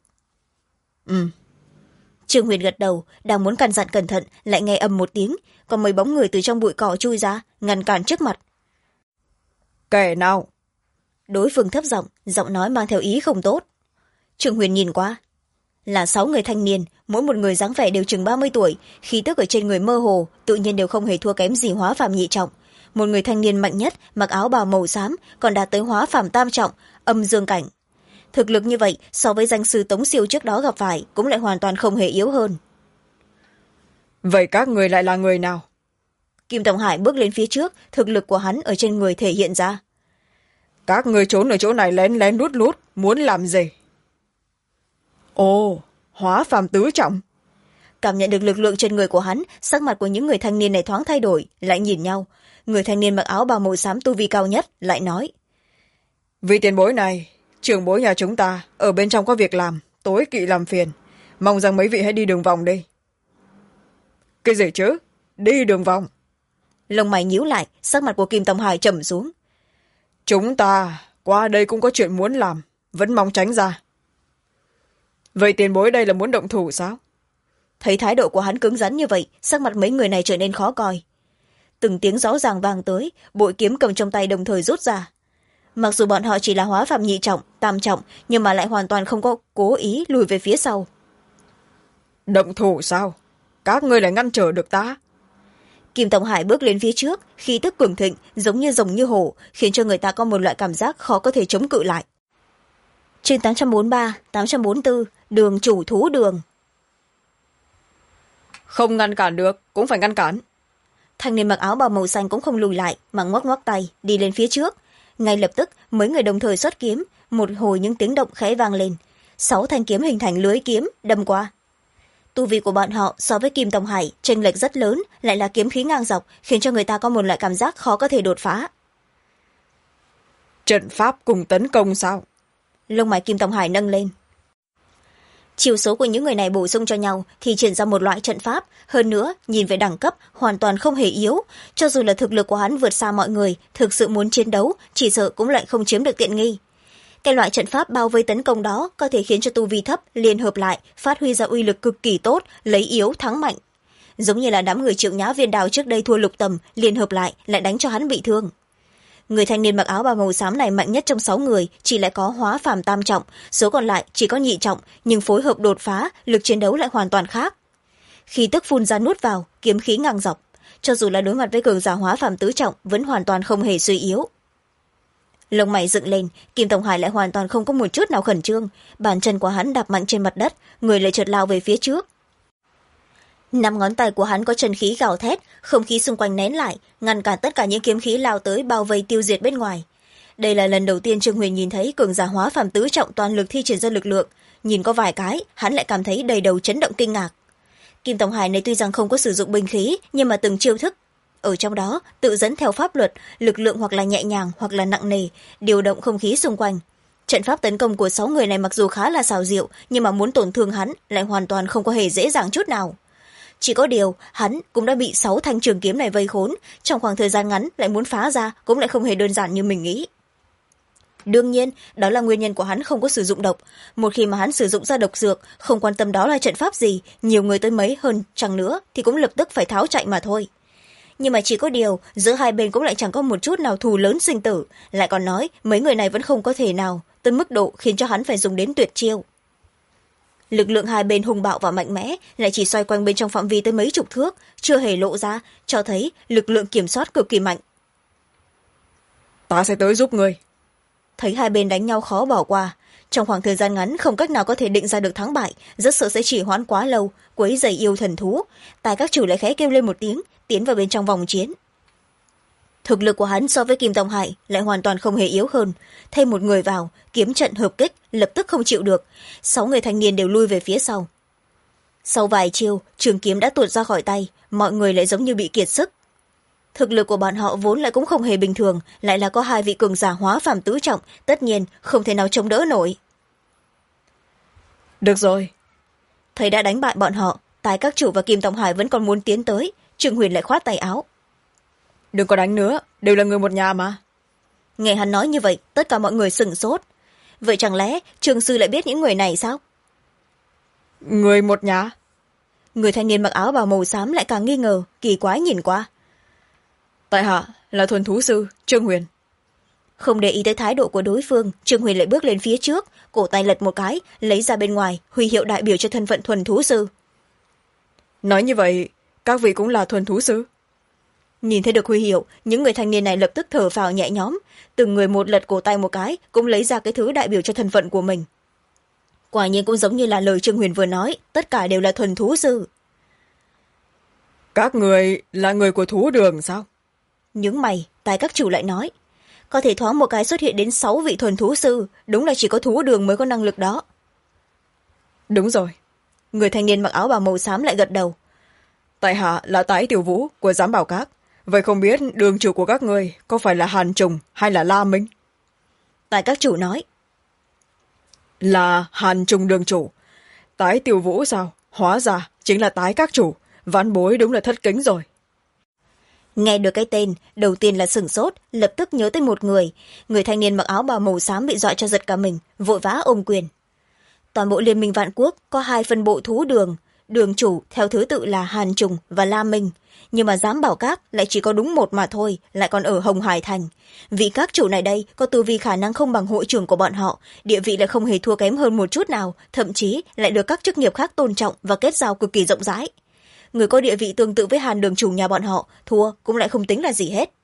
Trương Huyền gật đầu, đang muốn căn dặn cẩn thận, lại nghe ầm một tiếng, còn mấy bóng người từ trong bụi cỏ chui ra, ngăn cản trước mặt. Kẻ nào? Đối phương thấp giọng, giọng nói mang theo ý không tốt. Trương Huyền nhìn qua. Là 6 người thanh niên, mỗi một người dáng vẻ đều chừng 30 tuổi, khí tức ở trên người mơ hồ, tự nhiên đều không hề thua kém gì hóa phàm nhị trọng. Một người thanh niên mạnh nhất, mặc áo bào màu xám, còn đạt tới hóa phàm tam trọng, âm dương cảnh. Thực lực như vậy, so với danh sư Tống Siêu trước đó gặp phải, cũng lại hoàn toàn không hề yếu hơn. Vậy các người lại là người nào? Kim Tông Hải bước lên phía trước, thực lực của hắn ở trên người thể hiện ra. Các người trốn ở chỗ này lén lén lút lút, muốn làm gì? Ồ, hóa phàm tứ trọng. Cảm nhận được lực lượng trên người của hắn, sắc mặt của những người thanh niên này thoáng thay đổi, lại nhìn nhau. Người thanh niên mặc áo bào màu xám tu vi cao nhất, lại nói. Vì tiền bối này, trưởng bối nhà chúng ta, ở bên trong có việc làm, tối kỵ làm phiền. Mong rằng mấy vị hãy đi đường vòng đi. Cái gì chứ? Đi đường vòng. Lông mày nhíu lại, sắc mặt của Kim Tông Hải trầm xuống. Chúng ta qua đây cũng có chuyện muốn làm, vẫn mong tránh ra. Vậy tiền bối đây là muốn động thủ sao? Thấy thái độ của hắn cứng rắn như vậy, sắc mặt mấy người này trở nên khó coi. Từng tiếng rõ ràng vang tới, bội kiếm cầm trong tay đồng thời rút ra. Mặc dù bọn họ chỉ là hóa phàm nhị trọng, tam trọng, nhưng mà lại hoàn toàn không có cố ý lùi về phía sau. Động thủ sao? Các ngươi lại ngăn trở được ta? Kim Tông Hải bước lên phía trước, khí tức cường thịnh, giống như rồng như hổ, khiến cho người ta có một loại cảm giác khó có thể chống cự lại. Trên 843, 844, đường chủ thú đường. Không ngăn cản được, cũng phải ngăn cản. Thanh niên mặc áo bào màu xanh cũng không lùi lại, mà ngoắc ngoắc tay, đi lên phía trước. Ngay lập tức, mấy người đồng thời xuất kiếm, một hồi những tiếng động khẽ vang lên. 6 thanh kiếm hình thành lưới kiếm, đâm qua. Tu vi của bọn họ so với Kim Tông Hải chênh lệch rất lớn, lại là kiếm khí ngang dọc, khiến cho người ta có một loại cảm giác khó có thể đột phá. Trận pháp cùng tấn công sao? Lông mày Kim Tông Hải nâng lên. Chiều số của những người này bổ sung cho nhau thì triển ra một loại trận pháp, hơn nữa nhìn về đẳng cấp hoàn toàn không hề yếu, cho dù là thực lực của hắn vượt xa mọi người, thực sự muốn chiến đấu chỉ sợ cũng lại không chiếm được tiện nghi. Cái loại trận pháp bao vây tấn công đó có thể khiến cho tu vi thấp liên hợp lại phát huy ra uy lực cực kỳ tốt, lấy yếu thắng mạnh. Giống như là đám người Triệu Nhã Viên Đào trước đây thua Lục Tầm, liên hợp lại đánh cho hắn bị thương. người thanh niên mặc áo bào màu xám này mạnh nhất trong 6 người, chỉ lại có hóa phàm tam trọng, số còn lại chỉ có nhị trọng, nhưng phối hợp đột phá, lực chiến đấu lại hoàn toàn khác. Khí tức phun ra nuốt vào, kiếm khí ngang dọc, cho dù là đối mặt với cường giả hóa phàm tứ trọng vẫn hoàn toàn không hề suy yếu. Lông mày dựng lên, Kim Tông Hải lại hoàn toàn không có một chút nào khẩn trương, bàn chân của hắn đạp mạnh trên mặt đất, người lại chợt lao về phía trước. 5 ngón tay của hắn có chân khí gào thét, không khí xung quanh nén lại, ngăn cản tất cả những kiếm khí lao tới bao vây tiêu diệt bên ngoài. Đây là lần đầu tiên Trương Huyền nhìn thấy cường giả hóa phàm tứ trọng toàn lực thi triển ra lực lượng, nhìn có vài cái hắn lại cảm thấy đầy đầu chấn động kinh ngạc. Kim Tông Hải này tuy rằng không có sử dụng binh khí, nhưng mà từng chiêu thức ở trong đó tự dẫn theo pháp luật, lực lượng hoặc là nhẹ nhàng hoặc là nặng nề, điều động không khí xung quanh. Trận pháp tấn công của 6 người này mặc dù khá là xảo diệu, nhưng mà muốn tổn thương hắn lại hoàn toàn không có hề dễ dàng chút nào. Chỉ có điều hắn cũng đã bị 6 thanh trường kiếm này vây khốn, trong khoảng thời gian ngắn lại muốn phá ra cũng lại không hề đơn giản như mình nghĩ. Đương nhiên đó là nguyên nhân của hắn không có sử dụng độc. Một khi mà hắn sử dụng ra độc dược, không quan tâm đó là trận pháp gì, nhiều người tới mấy hơn chăng nữa thì cũng lập tức phải tháo chạy mà thôi. Nhưng mà chỉ có điều giữa hai bên cũng lại chẳng có một chút nào thù lớn sinh tử, lại còn nói mấy người này vẫn không có thể nào tới mức độ khiến cho hắn phải dùng đến tuyệt chiêu. Lực lượng hai bên hung bạo và mạnh mẽ, lại chỉ xoay quanh bên trong phạm vi tới mấy chục thước, chưa hề lộ ra, cho thấy lực lượng kiểm soát cực kỳ mạnh. Ta sẽ tới giúp người. Thấy hai bên đánh nhau khó bỏ qua, trong khoảng thời gian ngắn không cách nào có thể định ra được thắng bại, rất sợ sẽ chỉ hoãn quá lâu, quấy rầy yêu thần thú. Tài các chủ lại khẽ kêu lên một tiếng, tiến vào bên trong vòng chiến. Thực lực của hắn so với Kim Tông Hải lại hoàn toàn không hề yếu hơn, thêm một người vào, kiếm trận hợp kích lập tức không chịu được, 6 người thanh niên đều lui về phía sau. Sau vài chiêu, trường kiếm đã tuột ra khỏi tay, mọi người lại giống như bị kiệt sức. Thực lực của bọn họ vốn lại cũng không hề bình thường, lại là có 2 vị cường giả hóa phàm tứ trọng, tất nhiên không thể nào chống đỡ nổi. Được rồi. Thấy đã đánh bại bọn họ, Tài các chủ và Kim Tông Hải vẫn còn muốn tiến tới, Trương Huyền lại khoát tay áo. Đừng có đánh nữa, đều là người một nhà mà. Nghe hắn nói như vậy, tất cả mọi người sửng sốt. Vậy chẳng lẽ Trương sư lại biết những người này sao? Người một nhà? Người thanh niên mặc áo bào màu xám lại càng nghi ngờ, kỳ quái nhìn qua. Tại hạ là thuần thú sư Trương Huyền. Không để ý tới thái độ của đối phương, Trương Huyền lại bước lên phía trước, cổ tay lật một cái, lấy ra bên ngoài huy hiệu đại biểu cho thân phận thuần thú sư. Nói như vậy các vị cũng là thuần thú sư? Nhìn thấy được huy hiệu, những người thanh niên này lập tức thở phào nhẹ nhõm, từng người một lật cổ tay một cái, cũng lấy ra cái thứ đại biểu cho thân phận của mình. Quả nhiên cũng giống như là lời Trương Huyền vừa nói, tất cả đều là thuần thú sư. Các người là người của thú đường sao? Nhướng mày, Tài các chủ lại nói. Có thể thoáng một cái xuất hiện đến 6 vị thuần thú sư, đúng là chỉ có thú đường mới có năng lực đó. Đúng rồi. Người thanh niên mặc áo bào màu xám lại gật đầu. Tại hạ là Tái Tiểu Vũ của Giám Bảo Các. Vậy không biết đường chủ của các người có phải là Hàn Trùng hay là La Minh? Tài các chủ nói. Là Hàn Trùng đường chủ. Tái Tiểu Vũ sao? Hóa ra chính là Tái các chủ. Ván bối đúng là thất kính rồi. Nghe được cái tên, đầu tiên là sửng sốt, lập tức nhớ tới một người. Người thanh niên mặc áo bào màu xám bị dọa cho giật cả mình, vội vã ôm quyền. Toàn bộ Liên minh Vạn Quốc có 2 phân bộ thú đường. Đường chủ theo thứ tự là Hàn Trùng và La Minh. Nhưng mà Giám Bảo Các lại chỉ có đúng một mà thôi, lại còn ở Hồng Hải Thành. Vị các chủ này đây có tu vi khả năng không bằng hội trưởng của bọn họ, địa vị lại không hề thua kém hơn một chút nào, thậm chí lại được các chức nghiệp khác tôn trọng và kết giao cực kỳ rộng rãi. Người có địa vị tương tự với Hàn đường chủ nhà bọn họ, thua cũng lại không tính là gì hết.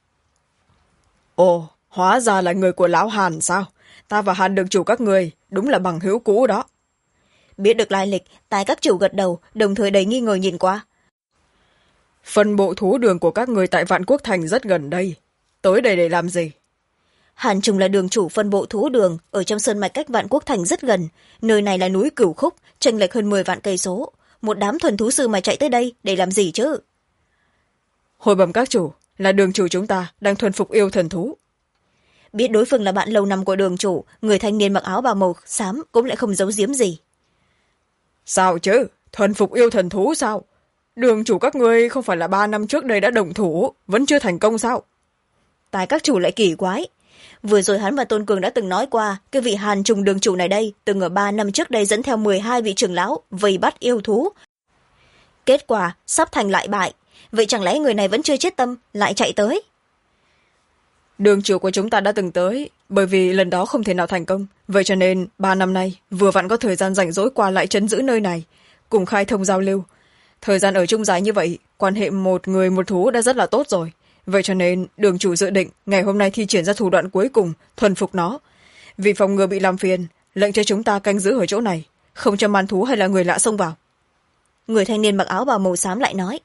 Ồ, hóa ra là người của lão Hàn sao? Ta và Hàn đường chủ các người đúng là bằng hữu cũ đó. Biết được lai lịch, Tài các chủ gật đầu, đồng thời đầy nghi ngờ nhìn qua. Phân bộ thú đường của các người tại Vạn Quốc Thành rất gần đây. Tới đây để làm gì? Hàn Trùng là đường chủ phân bộ thú đường, ở trong sơn mạch cách Vạn Quốc Thành rất gần. Nơi này là núi Cửu Khúc, chênh lệch hơn 10 vạn cây số. Một đám thuần thú sư mà chạy tới đây để làm gì chứ? Hồi bẩm các chủ, là đường chủ chúng ta đang thuần phục yêu thần thú. Biết đối phương là bạn lâu năm của đường chủ, người thanh niên mặc áo bào màu xám cũng lại không giấu giếm gì. Sao chứ? Thuần phục yêu thần thú sao? Đường chủ các ngươi không phải là 3 năm trước đây đã đồng thủ, vẫn chưa thành công sao? Tài các chủ lại kỳ quái. Vừa rồi hắn và Tôn Cường đã từng nói qua, cái vị Hàn Trùng đường chủ này đây từng ở 3 năm trước đây dẫn theo 12 vị trưởng lão vây bắt yêu thú. Kết quả sắp thành lại bại. Vậy chẳng lẽ người này vẫn chưa chết tâm, lại chạy tới? đường chủ của chúng ta đã từng tới, bởi vì lần đó không thể nào thành công, vậy cho nên 3 năm nay vừa vặn có thời gian rảnh rỗi qua lại trấn giữ nơi này, cùng khai thông giao lưu. Thời gian ở chung dài như vậy, quan hệ một người một thú đã rất là tốt rồi, vậy cho nên đường chủ dự định ngày hôm nay thi triển ra thủ đoạn cuối cùng, thuần phục nó. Vì phòng ngừa bị làm phiền, lệnh cho chúng ta canh giữ ở chỗ này, không cho man thú hay là người lạ xông vào. Người thanh niên mặc áo bào màu xám lại nói.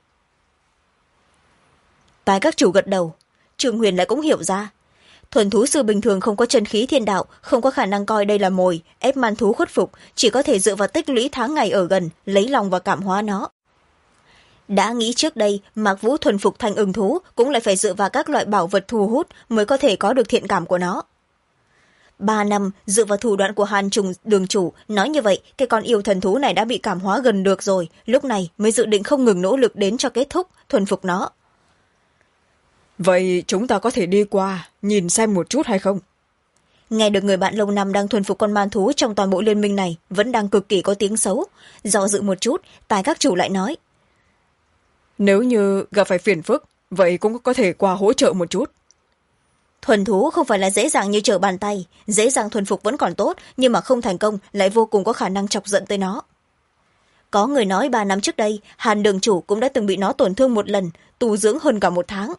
Tài các chủ gật đầu. Trương Huyền lại cũng hiểu ra, thuần thú sư bình thường không có chân khí thiên đạo, không có khả năng coi đây là mồi ép man thú khuất phục, chỉ có thể dựa vào tích lũy tháng ngày ở gần, lấy lòng và cảm hóa nó. Đã nghĩ trước đây Mạc Vũ thuần phục thành ưng thú cũng lại phải dựa vào các loại bảo vật thu hút mới có thể có được thiện cảm của nó. 3 năm dựa vào thủ đoạn của Hàn Trùng đường chủ, nói như vậy cái con yêu thần thú này đã bị cảm hóa gần được rồi, lúc này mới dự định không ngừng nỗ lực đến cho kết thúc thuần phục nó. Vậy chúng ta có thể đi qua nhìn xem một chút hay không? Nghe được người bạn lâu năm đang thuần phục con man thú trong toàn bộ liên minh này vẫn đang cực kỳ có tiếng xấu, do dự một chút, Tài các chủ lại nói. Nếu như gặp phải phiền phức, vậy cũng có thể qua hỗ trợ một chút. Thuần thú không phải là dễ dàng như trở bàn tay, dễ dàng thuần phục vẫn còn tốt, nhưng mà không thành công lại vô cùng có khả năng chọc giận tới nó. Có người nói 3 năm trước đây, Hàn đường chủ cũng đã từng bị nó tổn thương một lần, tu dưỡng hơn cả 1 tháng.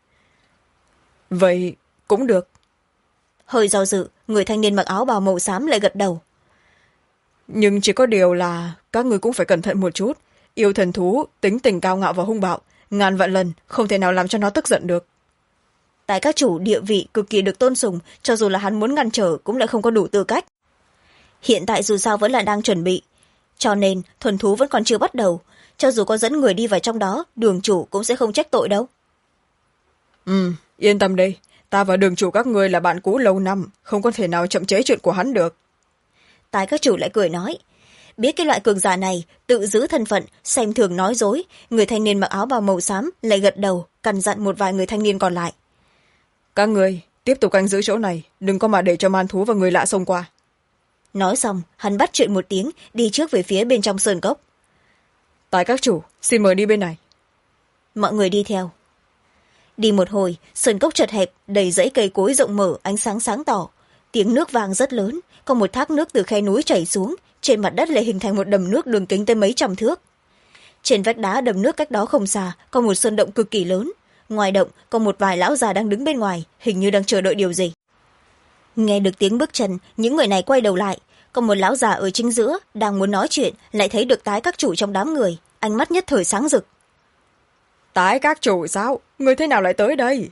Vậy cũng được. Hơi do dự, người thanh niên mặc áo bào màu xám lại gật đầu. Nhưng chỉ có điều là các người cũng phải cẩn thận một chút. Yêu thần thú tính tình cao ngạo và hung bạo, ngàn vạn lần không thể nào làm cho nó tức giận được. Tại các chủ địa vị cực kỳ được tôn sùng, cho dù là hắn muốn ngăn trở cũng lại không có đủ tư cách. Hiện tại dù sao vẫn là đang chuẩn bị, cho nên thuần thú vẫn còn chưa bắt đầu, cho dù có dẫn người đi vào trong đó, đường chủ cũng sẽ không trách tội đâu. Yên tâm đi, ta và đường chủ các ngươi là bạn cũ lâu năm, không có thể nào chậm chế chuyện của hắn được. Tài các chủ lại cười nói, biết cái loại cường giả này tự giữ thân phận, xem thường nói dối, người thanh niên mặc áo bào màu xám lại gật đầu, căn dặn một vài người thanh niên còn lại. Các người tiếp tục canh giữ chỗ này, đừng có mà để cho man thú và người lạ xông qua. Nói xong, hắn bắt chuyện một tiếng, đi trước về phía bên trong sơn cốc. Tài các chủ, xin mời đi bên này. Mọi người đi theo. Đi một hồi, sơn cốc chật hẹp, đầy dãy cây cối rộng mở, ánh sáng sáng tỏ. Tiếng nước vang rất lớn, có một thác nước từ khe núi chảy xuống, trên mặt đất lại hình thành một đầm nước đường kính tới mấy trăm thước. Trên vách đá đầm nước cách đó không xa, có một sơn động cực kỳ lớn. Ngoài động, có một vài lão già đang đứng bên ngoài, hình như đang chờ đợi điều gì. Nghe được tiếng bước chân, những người này quay đầu lại. Có một lão già ở chính giữa, đang muốn nói chuyện, lại thấy được Tái các chủ trong đám người. Ánh mắt nhất thời sáng rực. Tái các chủ sao? Người thế nào lại tới đây?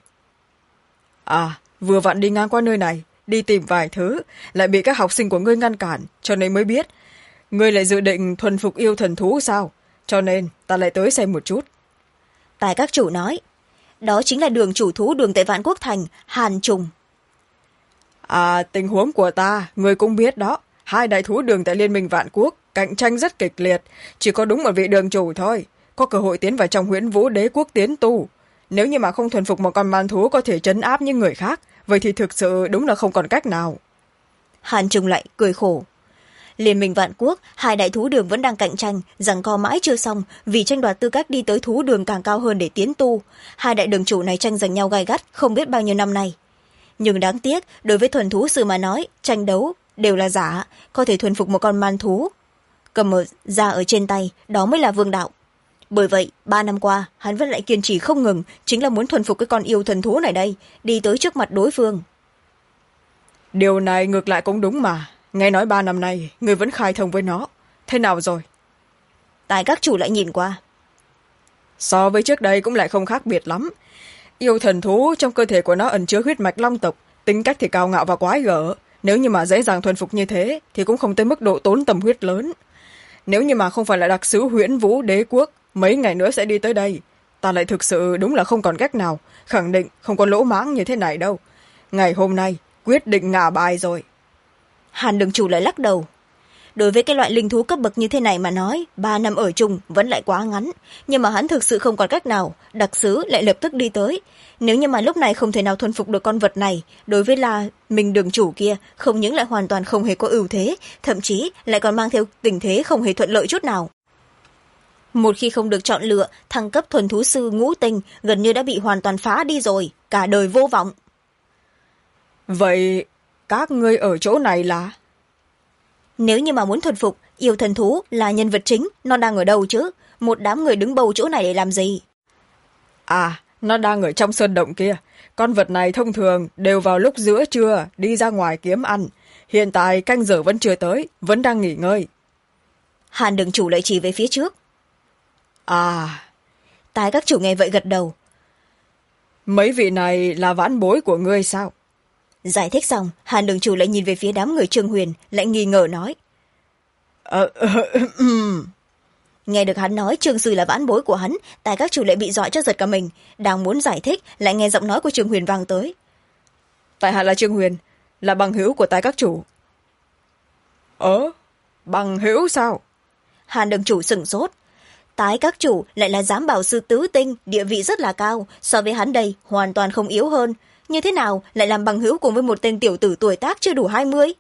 À, vừa vặn đi ngang qua nơi này, đi tìm vài thứ, lại bị các học sinh của ngươi ngăn cản, cho nên mới biết. Ngươi lại dự định thuần phục yêu thần thú sao? Cho nên ta lại tới xem một chút. Tài các chủ nói, đó chính là đường chủ thú đường tại Vạn Quốc Thành, Hàn Trùng. À, tình huống của ta, ngươi cũng biết đó. 2 đại thú đường tại Liên minh Vạn Quốc, cạnh tranh rất kịch liệt. Chỉ có đúng một vị đường chủ thôi, có cơ hội tiến vào trong Huyễn Vũ Đế Quốc tiến tu. Nếu như mà không thuần phục một con man thú có thể trấn áp những người khác, vậy thì thực sự đúng là không còn cách nào. Hàn Trùng lại cười khổ. Liên minh Vạn Quốc, 2 đại thú đường vẫn đang cạnh tranh, giằng co mãi chưa xong, vì tranh đoạt tư cách đi tới thú đường càng cao hơn để tiến tu. 2 đại đường chủ này tranh giành nhau gay gắt không biết bao nhiêu năm nay. Nhưng đáng tiếc, đối với thuần thú sư mà nói, tranh đấu đều là giả, có thể thuần phục một con man thú cầm ra ở trên tay, đó mới là vương đạo. Bởi vậy 3 năm qua hắn vẫn lại kiên trì không ngừng, chính là muốn thuần phục cái con yêu thần thú này đây, đi tới trước mặt đối phương. Điều này ngược lại cũng đúng mà. Nghe nói 3 năm nay người vẫn khai thông với nó, thế nào rồi? Tài các chủ lại nhìn qua. So với trước đây cũng lại không khác biệt lắm. Yêu thần thú trong cơ thể của nó ẩn chứa huyết mạch long tộc, tính cách thì cao ngạo và quái gở. Nếu như mà dễ dàng thuần phục như thế thì cũng không tới mức độ tốn tầm huyết lớn. Nếu như mà không phải là đặc sứ Huyễn Vũ Đế Quốc, mấy ngày nữa sẽ đi tới đây, ta lại thực sự đúng là không còn cách nào, khẳng định không có lỗ mãng như thế này đâu. Ngày hôm nay quyết định ngả bài rồi. Hàn đường chủ lại lắc đầu. Đối với cái loại linh thú cấp bậc như thế này mà nói, 3 năm ở chung vẫn lại quá ngắn, nhưng mà hắn thực sự không còn cách nào, đặc sứ lại lập tức đi tới. Nếu như mà lúc này không thể nào thuần phục được con vật này, đối với là mình đường chủ kia không những lại hoàn toàn không hề có ưu thế, thậm chí lại còn mang theo tình thế không hề thuận lợi chút nào. Một khi không được chọn lựa, thăng cấp thuần thú sư ngũ tinh gần như đã bị hoàn toàn phá đi rồi, cả đời vô vọng. vậy các ngươi ở chỗ này là? Nếu như mà muốn thuần phục yêu thần thú là nhân vật chính, nó đang ở đâu chứ? Một đám người đứng bầu chỗ này để làm gì? À, nó đang ở trong sơn động kia. Con vật này thông thường đều vào lúc giữa trưa đi ra ngoài kiếm ăn. Hiện tại canh giờ vẫn chưa tới, vẫn đang nghỉ ngơi. Hàn đường chủ lại chỉ về phía trước. À, Tái các chủ nghe vậy gật đầu. mấy vị này là vãn bối của ngươi sao? Giải thích xong, Hàn đường chủ lại nhìn về phía đám người Trương Huyền, lại nghi ngờ nói. Nghe được hắn nói Trương Sư là vãn bối của hắn, tài các chủ lại bị dọa cho giật cả mình. Đang muốn giải thích, lại nghe giọng nói của Trương Huyền vang tới. Tại hạ là Trương Huyền, là bằng hữu của tài các chủ. Bằng hữu sao? Hàn đường chủ sửng sốt. Tái các chủ lại là giám bảo sư tứ tinh, địa vị rất là cao, so với hắn đây hoàn toàn không yếu hơn. Như thế nào lại làm bằng hữu cùng với một tên tiểu tử tuổi tác chưa đủ 20?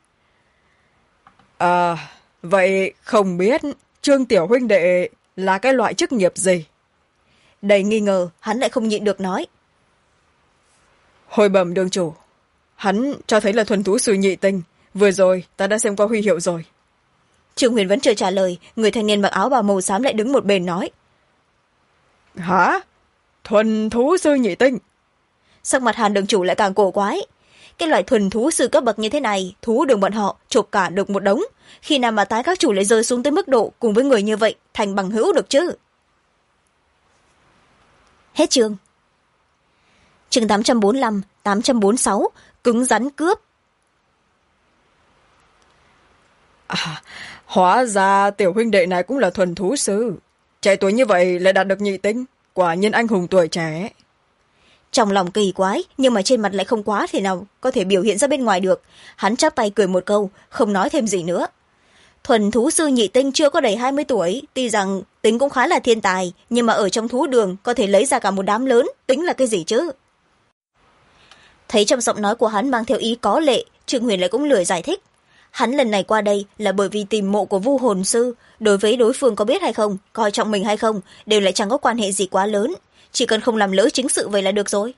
Vậy không biết Trương tiểu huynh đệ là cái loại chức nghiệp gì? Đầy nghi ngờ, hắn lại không nhịn được nói. Hồi bẩm đường chủ, hắn cho thấy là thuần thú sư nhị tinh. Vừa rồi ta đã xem qua huy hiệu rồi. Trương Huyền vẫn chưa trả lời, người thanh niên mặc áo bào màu xám lại đứng một bên nói. Hả? Thuần thú sư nhị tinh? Sắc mặt Hàn đường chủ lại càng cổ quái. Cái loại thuần thú sư cấp bậc như thế này, thú đường bọn họ chộp cả được một đống. Khi nào mà tái các chủ lại rơi xuống tới mức độ cùng với người như vậy thành bằng hữu được chứ? Hết chương. Chương 845, 846, cứng rắn cướp. Hóa ra tiểu huynh đệ này cũng là thuần thú sư. Trẻ tuổi như vậy lại đạt được nhị tinh, quả nhiên anh hùng tuổi trẻ. Trong lòng kỳ quái, nhưng mà trên mặt lại không quá thể nào có thể biểu hiện ra bên ngoài được. Hắn chắp tay cười một câu, không nói thêm gì nữa. Thuần thú sư nhị tinh chưa có đầy 20 tuổi, tuy rằng tính cũng khá là thiên tài, nhưng mà ở trong thú đường có thể lấy ra cả một đám lớn, tính là cái gì chứ? Thấy trong giọng nói của hắn mang theo ý có lệ, Trương Huyền lại cũng lười giải thích. Hắn lần này qua đây là bởi vì tìm mộ của Vu hồn sư, đối với đối phương có biết hay không, coi trọng mình hay không, đều lại chẳng có quan hệ gì quá lớn. Chỉ cần không làm lỡ chính sự vậy là được rồi.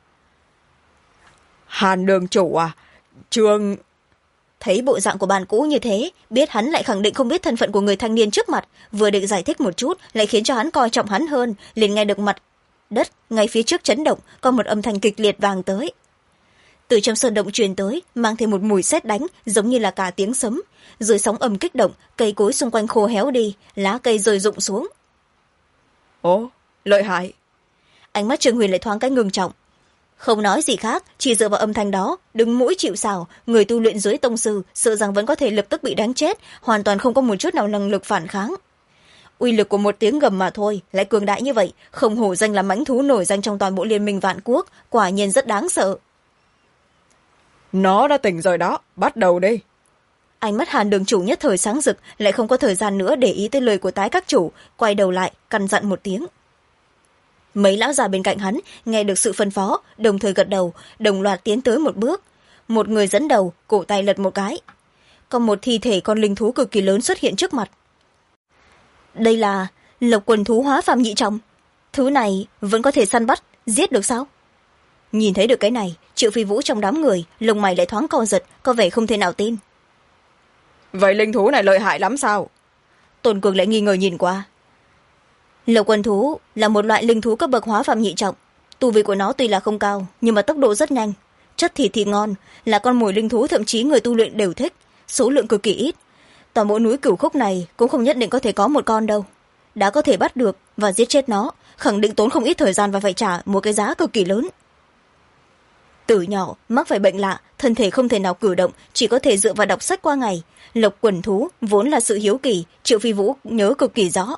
Hàn đường chủ à? Trương... Thấy bộ dạng của bàn cũ như thế, biết hắn lại khẳng định không biết thân phận của người thanh niên trước mặt, vừa định giải thích một chút lại khiến cho hắn coi trọng hắn hơn, liền nghe được mặt đất ngay phía trước chấn động, có một âm thanh kịch liệt vang tới. Từ trong sơn động truyền tới, mang thêm một mùi sét đánh, giống như là cả tiếng sấm. Dưới sóng âm kích động, cây cối xung quanh khô héo đi, lá cây rơi rụng xuống. Ồ, lợi hại. Ánh mắt Trương Huyền lại thoáng cái ngưng trọng. Không nói gì khác, chỉ dựa vào âm thanh đó, đứng mũi chịu sào, người tu luyện dưới tông sư sợ rằng vẫn có thể lập tức bị đánh chết, hoàn toàn không có một chút nào năng lực phản kháng. Uy lực của một tiếng gầm mà thôi lại cường đại như vậy, không hổ danh là mãnh thú nổi danh trong toàn bộ liên minh vạn quốc, quả nhiên rất đáng sợ. Nó đã tỉnh rồi đó, bắt đầu đi. Ánh mắt Hàn đường chủ nhất thời sáng rực, lại không có thời gian nữa để ý tới lời của tái các chủ, quay đầu lại căn dặn một tiếng. Mấy lão già bên cạnh hắn nghe được sự phân phó, đồng thời gật đầu, đồng loạt tiến tới một bước. Một người dẫn đầu, cổ tay lật một cái, còn một thi thể con linh thú cực kỳ lớn xuất hiện trước mặt. Đây là Lộc quần thú hóa phàm nhị trọng. Thứ này vẫn có thể săn bắt, giết được sao? Nhìn thấy được cái này, Triệu Phi Vũ trong đám người, lông mày lại thoáng co giật, có vẻ không thể nào tin. Vậy linh thú này lợi hại lắm sao? Tôn Cường lại nghi ngờ nhìn qua. Lộc quần thú là một loại linh thú cấp bậc hóa phàm nhị trọng. Tu vi của nó tuy là không cao, nhưng mà tốc độ rất nhanh. Chất thịt thì ngon, là con mồi linh thú thậm chí người tu luyện đều thích, số lượng cực kỳ ít. Toàn bộ núi Cửu Khúc này cũng không nhất định có thể có một con đâu. Đã có thể bắt được và giết chết nó, khẳng định tốn không ít thời gian và phải trả một cái giá cực kỳ lớn. Từ nhỏ mắc phải bệnh lạ, thân thể không thể nào cử động, chỉ có thể dựa vào đọc sách qua ngày. Lộc quần thú vốn là sự hiếu kỳ, Triệu Phi Vũ nhớ cực kỳ rõ.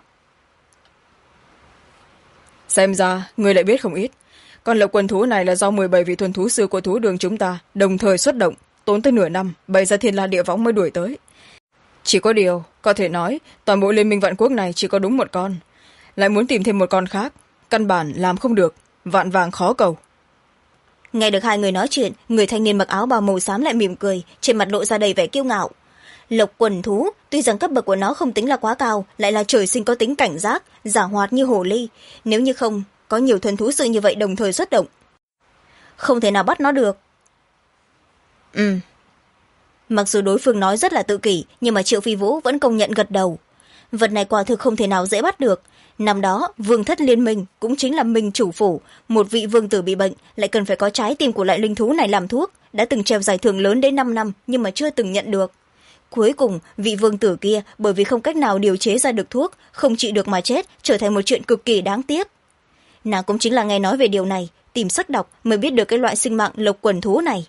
Xem ra người lại biết không ít. Con lộc quần thú này là do 17 vị thuần thú sư của thú đường chúng ta đồng thời xuất động, tốn tới nửa năm bày ra thiên la địa võng mới đuổi tới. Chỉ có điều có thể nói toàn bộ liên minh vạn quốc này chỉ có đúng một con, lại muốn tìm thêm một con khác, căn bản làm không được, vạn vàng khó cầu. Nghe được hai người nói chuyện, người thanh niên mặc áo bào màu xám lại mỉm cười, trên mặt lộ ra đầy vẻ kiêu ngạo. Lộc quần thú tuy rằng cấp bậc của nó không tính là quá cao, lại là trời sinh có tính cảnh giác, giả hoạt như hồ ly. Nếu như không có nhiều thuần thú sư như vậy đồng thời xuất động, không thể nào bắt nó được. Mặc dù đối phương nói rất là tự kỷ, nhưng mà Triệu Phi Vũ vẫn công nhận gật đầu. Vật này quả thực không thể nào dễ bắt được. Năm đó vương thất liên minh cũng chính là minh chủ phủ, một vị vương tử bị bệnh lại cần phải có trái tim của loại linh thú này làm thuốc, đã từng treo giải thưởng lớn đến 5 năm nhưng mà chưa từng nhận được. Cuối cùng vị vương tử kia bởi vì không cách nào điều chế ra được thuốc, không trị được mà chết, trở thành một chuyện cực kỳ đáng tiếc. Nàng cũng chính là nghe nói về điều này, tìm sách đọc mới biết được cái loại sinh mạng lộc quần thú này.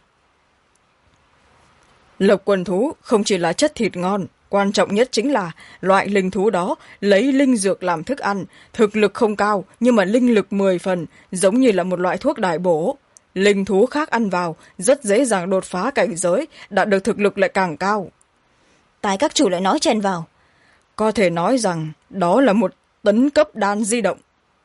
Lộc quần thú không chỉ là chất thịt ngon, quan trọng nhất chính là loại linh thú đó lấy linh dược làm thức ăn, thực lực không cao nhưng mà linh lực 10 phần, giống như là một loại thuốc đại bổ. Linh thú khác ăn vào rất dễ dàng đột phá cảnh giới, đạt được thực lực lại càng cao. Tái các chủ lại nói chen vào. Có thể nói rằng đó là một tấn cấp đan di động.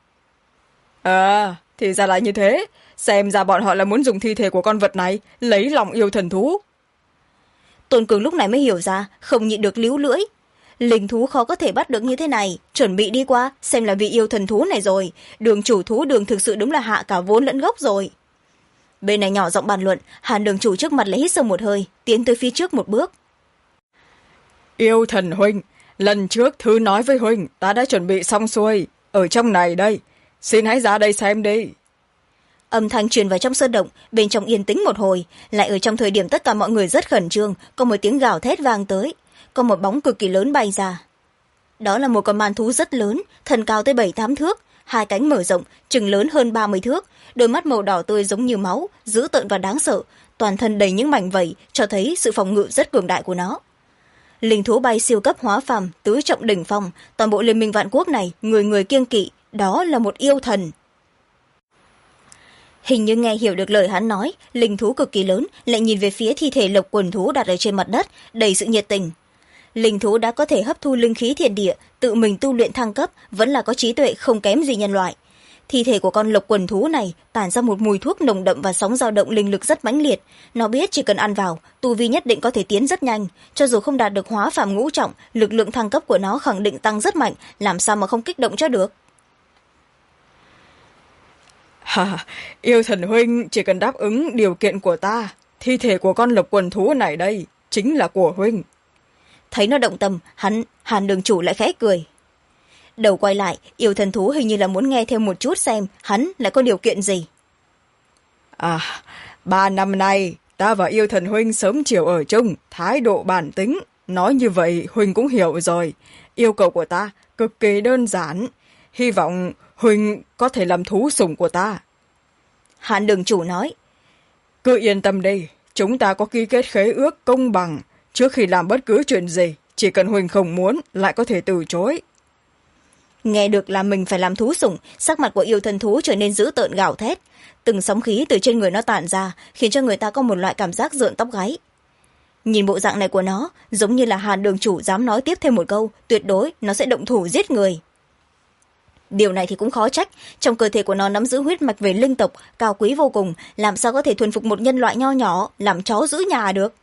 Thì ra là như thế, xem ra bọn họ là muốn dùng thi thể của con vật này lấy lòng yêu thần thú. Tôn Cường lúc này mới hiểu ra, không nhịn được líu lưỡi. Linh thú khó có thể bắt được như thế này, chuẩn bị đi qua xem là vị yêu thần thú này rồi. Đường chủ thú đường thực sự đúng là hạ cả vốn lẫn gốc rồi. Bên này nhỏ giọng bàn luận, Hàn đường chủ trước mặt lại hít sâu một hơi, tiến tới phía trước một bước. Yêu thần huynh, lần trước thư nói với huynh ta đã chuẩn bị xong xuôi, ở trong này đây, xin hãy ra đây xem đi. Âm thanh truyền vào trong sơn động, bên trong yên tĩnh một hồi, lại ở trong thời điểm tất cả mọi người rất khẩn trương, có một tiếng gào thét vang tới, có một bóng cực kỳ lớn bay ra. Đó là một con man thú rất lớn, thân cao tới 7-8 thước, hai cánh mở rộng, chừng lớn hơn 30 thước, đôi mắt màu đỏ tươi giống như máu, dữ tợn và đáng sợ, toàn thân đầy những mảnh vảy, cho thấy sự phòng ngự rất cường đại của nó. Linh thú bay siêu cấp hóa phàm, tứ trọng đỉnh phong, toàn bộ liên minh vạn quốc này, người người kiêng kỵ, đó là một yêu thần. Hình như nghe hiểu được lời hắn nói, linh thú cực kỳ lớn lại nhìn về phía thi thể lộc quần thú đặt ở trên mặt đất, đầy sự nhiệt tình. Linh thú đã có thể hấp thu linh khí thiên địa, tự mình tu luyện thăng cấp, vẫn là có trí tuệ không kém gì nhân loại. Thi thể của con lộc quần thú này tản ra một mùi thuốc nồng đậm và sóng dao động linh lực rất mãnh liệt. Nó biết chỉ cần ăn vào, tu vi nhất định có thể tiến rất nhanh. Cho dù không đạt được hóa phàm ngũ trọng, lực lượng thăng cấp của nó khẳng định tăng rất mạnh, làm sao mà không kích động cho được. Yêu thần huynh chỉ cần đáp ứng điều kiện của ta, thi thể của con lộc quần thú này đây chính là của huynh. Thấy nó động tâm, Hàn đường chủ lại khẽ cười. Đầu quay lại, yêu thần thú hình như là muốn nghe thêm một chút xem hắn lại có điều kiện gì. 3 năm nay ta và yêu thần huynh sớm chiều ở chung, thái độ bản tính, nói như vậy huynh cũng hiểu rồi. Yêu cầu của ta cực kỳ đơn giản, hy vọng huynh có thể làm thú sủng của ta. Hàn đường chủ nói. Cứ yên tâm đi, chúng ta có ký kết khế ước công bằng, trước khi làm bất cứ chuyện gì, chỉ cần huynh không muốn lại có thể từ chối. Nghe được là mình phải làm thú sủng, sắc mặt của yêu thần thú trở nên dữ tợn gào thét, từng sóng khí từ trên người nó tản ra, khiến cho người ta có một loại cảm giác rợn tóc gáy. Nhìn bộ dạng này của nó, giống như là Hàn đường chủ dám nói tiếp thêm một câu, tuyệt đối nó sẽ động thủ giết người. Điều này thì cũng khó trách, trong cơ thể của nó nắm giữ huyết mạch về linh tộc, cao quý vô cùng, làm sao có thể thuần phục một nhân loại nho nhỏ, làm chó giữ nhà được.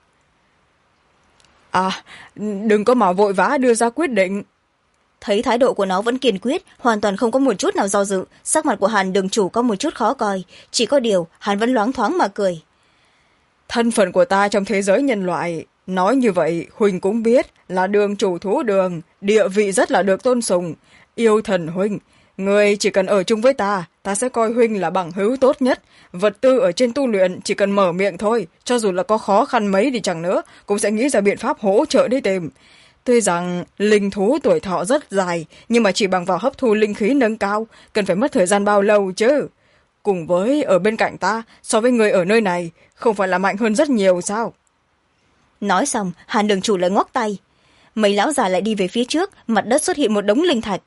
Đừng có mà vội vã đưa ra quyết định. Thấy thái độ của nó vẫn kiên quyết, hoàn toàn không có một chút nào do dự, sắc mặt của Hàn đường chủ có một chút khó coi, chỉ có điều hắn vẫn loáng thoáng mà cười. Thân phận của ta trong thế giới nhân loại, nói như vậy huynh cũng biết là đường chủ thú đường, địa vị rất là được tôn sùng. Yêu thần huynh, người chỉ cần ở chung với ta, ta sẽ coi huynh là bằng hữu tốt nhất. Vật tư ở trên tu luyện chỉ cần mở miệng thôi, cho dù là có khó khăn mấy đi chẳng nữa, cũng sẽ nghĩ ra biện pháp hỗ trợ đi tìm. Tuy rằng linh thú tuổi thọ rất dài, nhưng mà chỉ bằng vào hấp thu linh khí nâng cao, cần phải mất thời gian bao lâu chứ? Cùng với ở bên cạnh ta, so với người ở nơi này, không phải là mạnh hơn rất nhiều sao? Nói xong, Hàn đường chủ lại ngoắc tay. Mấy lão già lại đi về phía trước, mặt đất xuất hiện một đống linh thạch.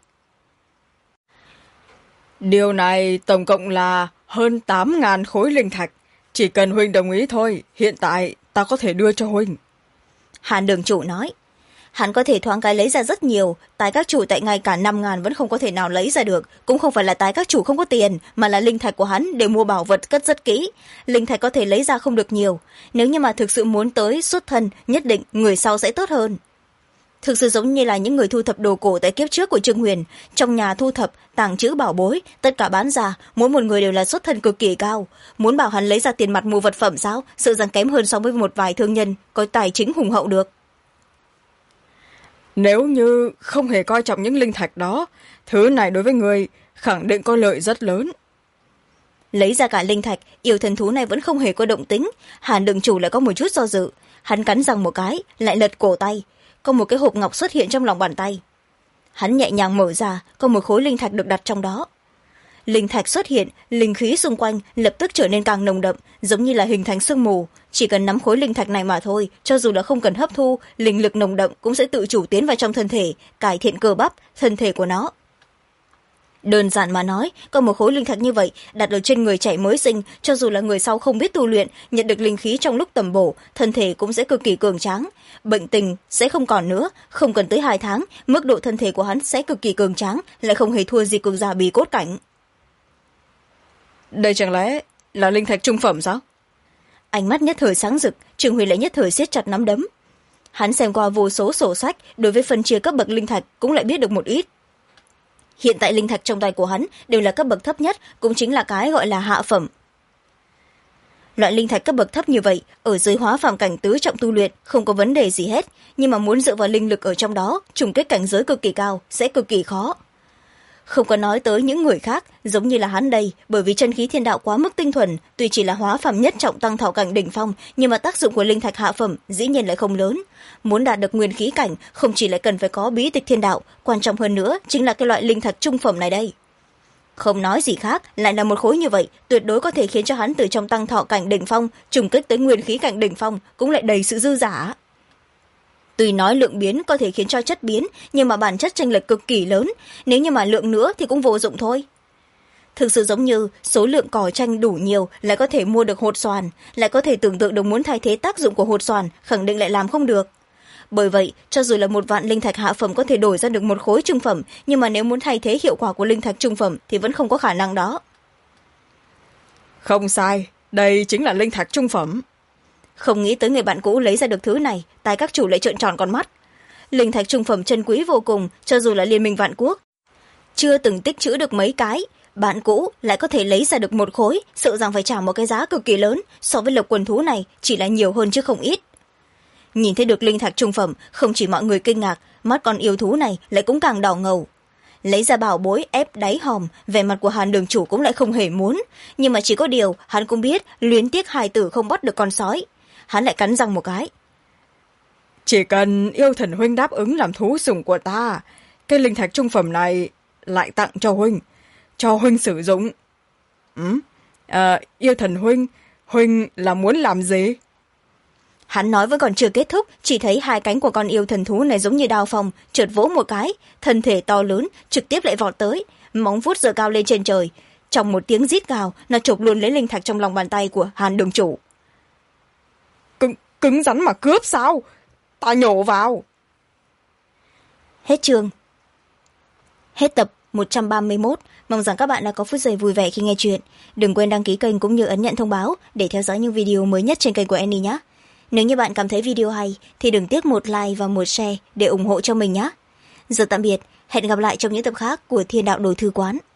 Điều này tổng cộng là hơn 8.000 khối linh thạch. Chỉ cần huynh đồng ý thôi, hiện tại ta có thể đưa cho huynh. Hàn đường chủ nói. Hắn có thể thoáng cái lấy ra rất nhiều, tái các chủ tại ngay cả 5.000 vẫn không có thể nào lấy ra được. Cũng không phải là tái các chủ không có tiền, mà là linh thạch của hắn đều mua bảo vật cất rất kỹ. Linh thạch có thể lấy ra không được nhiều. Nếu như mà thực sự muốn tới xuất thân, nhất định người sau sẽ tốt hơn. thực sự giống như là những người thu thập đồ cổ tại kiếp trước của Trương Huyền. Trong nhà thu thập tàng trữ bảo bối, tất cả bán ra, mỗi một người đều là xuất thân cực kỳ cao. Muốn bảo hắn lấy ra tiền mặt mua vật phẩm sao, sợ rằng kém hơn so với một vài thương nhân có tài chính hùng hậu được. Nếu như không hề coi trọng những linh thạch đó, thứ này đối với người khẳng định có lợi rất lớn. Lấy ra cả linh thạch, yêu thần thú này vẫn không hề có động tính. Hàn đường chủ lại có một chút do dự. Hắn cắn răng một cái, lại lật cổ tay. Có một cái hộp ngọc xuất hiện trong lòng bàn tay. Hắn nhẹ nhàng mở ra, có một khối linh thạch được đặt trong đó. Linh thạch xuất hiện, linh khí xung quanh lập tức trở nên càng nồng đậm, giống như là hình thành sương mù. Chỉ cần nắm khối linh thạch này mà thôi, cho dù là không cần hấp thu, linh lực nồng đậm cũng sẽ tự chủ tiến vào trong thân thể, cải thiện cơ bắp thân thể của nó. Đơn giản mà nói, có một khối linh thạch như vậy đặt ở trên người trẻ mới sinh, cho dù là người sau không biết tu luyện, nhận được linh khí trong lúc tầm bổ, thân thể cũng sẽ cực kỳ cường tráng. Bệnh tình sẽ không còn nữa, không cần tới 2 tháng, mức độ thân thể của hắn sẽ cực kỳ cường tráng, lại không hề thua gì cường giả bì cốt cảnh. Đây chẳng lẽ là linh thạch trung phẩm sao? Ánh mắt nhất thời sáng rực, Trương Huy lại nhất thời siết chặt nắm đấm. Hắn xem qua vô số sổ sách, đối với phân chia cấp bậc linh thạch cũng lại biết được một ít. Hiện tại linh thạch trong tay của hắn đều là cấp bậc thấp nhất, cũng chính là cái gọi là hạ phẩm. Loại linh thạch cấp bậc thấp như vậy, ở dưới hóa phàm cảnh tứ trọng tu luyện không có vấn đề gì hết, nhưng mà muốn dựa vào linh lực ở trong đó, trùng kích cảnh giới cực kỳ cao, sẽ cực kỳ khó. Không có nói tới những người khác, giống như là hắn đây, bởi vì chân khí thiên đạo quá mức tinh thuần, tuy chỉ là hóa phàm nhất trọng tăng thọ cảnh đỉnh phong, nhưng mà tác dụng của linh thạch hạ phẩm dĩ nhiên lại không lớn. Muốn đạt được nguyên khí cảnh, không chỉ lại cần phải có bí tịch thiên đạo, quan trọng hơn nữa chính là cái loại linh thạch trung phẩm này đây. Không nói gì khác, lại là một khối như vậy, tuyệt đối có thể khiến cho hắn từ trong tăng thọ cảnh đỉnh phong, trùng kích tới nguyên khí cảnh đỉnh phong, cũng lại đầy sự dư giả. Tuy nói lượng biến có thể khiến cho chất biến, nhưng mà bản chất chênh lệch cực kỳ lớn, nếu như mà lượng nữa thì cũng vô dụng thôi. Thực sự giống như số lượng cỏ tranh đủ nhiều lại có thể mua được hột xoàn, lại có thể tưởng tượng được muốn thay thế tác dụng của hột xoàn, khẳng định lại làm không được. Bởi vậy, cho dù là 1 vạn linh thạch hạ phẩm có thể đổi ra được 1 khối trung phẩm, nhưng mà nếu muốn thay thế hiệu quả của linh thạch trung phẩm thì vẫn không có khả năng đó. Không sai, đây chính là linh thạch trung phẩm. Không nghĩ tới người bạn cũ lấy ra được thứ này, tai các chủ lại trợn tròn con mắt. Linh thạch trung phẩm chân quý vô cùng, cho dù là liên minh vạn quốc chưa từng tích trữ được mấy cái, bạn cũ lại có thể lấy ra được 1 khối, sợ rằng phải trả một cái giá cực kỳ lớn, so với lộc quần thú này chỉ là nhiều hơn chứ không ít. Nhìn thấy được linh thạch trung phẩm, không chỉ mọi người kinh ngạc, mắt con yêu thú này lại cũng càng đỏ ngầu. Lấy ra bảo bối ép đáy hòm, vẻ mặt của Hàn đường chủ cũng lại không hề muốn, nhưng mà chỉ có điều hắn cũng biết luyến tiếc hài tử không bắt được con sói. Hắn lại cắn răng một cái. Chỉ cần yêu thần huynh đáp ứng làm thú sủng của ta, cái linh thạch trung phẩm này lại tặng cho huynh sử dụng. Yêu thần huynh là muốn làm gì? Hắn nói vẫn còn chưa kết thúc, chỉ thấy 2 cánh của con yêu thần thú này giống như đao phong, chợt vỗ một cái, thân thể to lớn trực tiếp lại vọt tới, móng vuốt giơ cao lên trên trời. Trong một tiếng rít gào, nó chộp luôn lấy linh thạch trong lòng bàn tay của Hàn đường chủ. Cứng rắn mà cướp sao? Ta nhổ vào. Hết chương. Hết tập 131. Mong rằng các bạn đã có phút giây vui vẻ khi nghe chuyện. Đừng quên đăng ký kênh cũng như ấn nhận thông báo để theo dõi những video mới nhất trên kênh của Annie nhé. Nếu như bạn cảm thấy video hay thì đừng tiếc một like và một share để ủng hộ cho mình nhé. Giờ tạm biệt, hẹn gặp lại trong những tập khác của Thiên Đạo Đồ Thư Quán.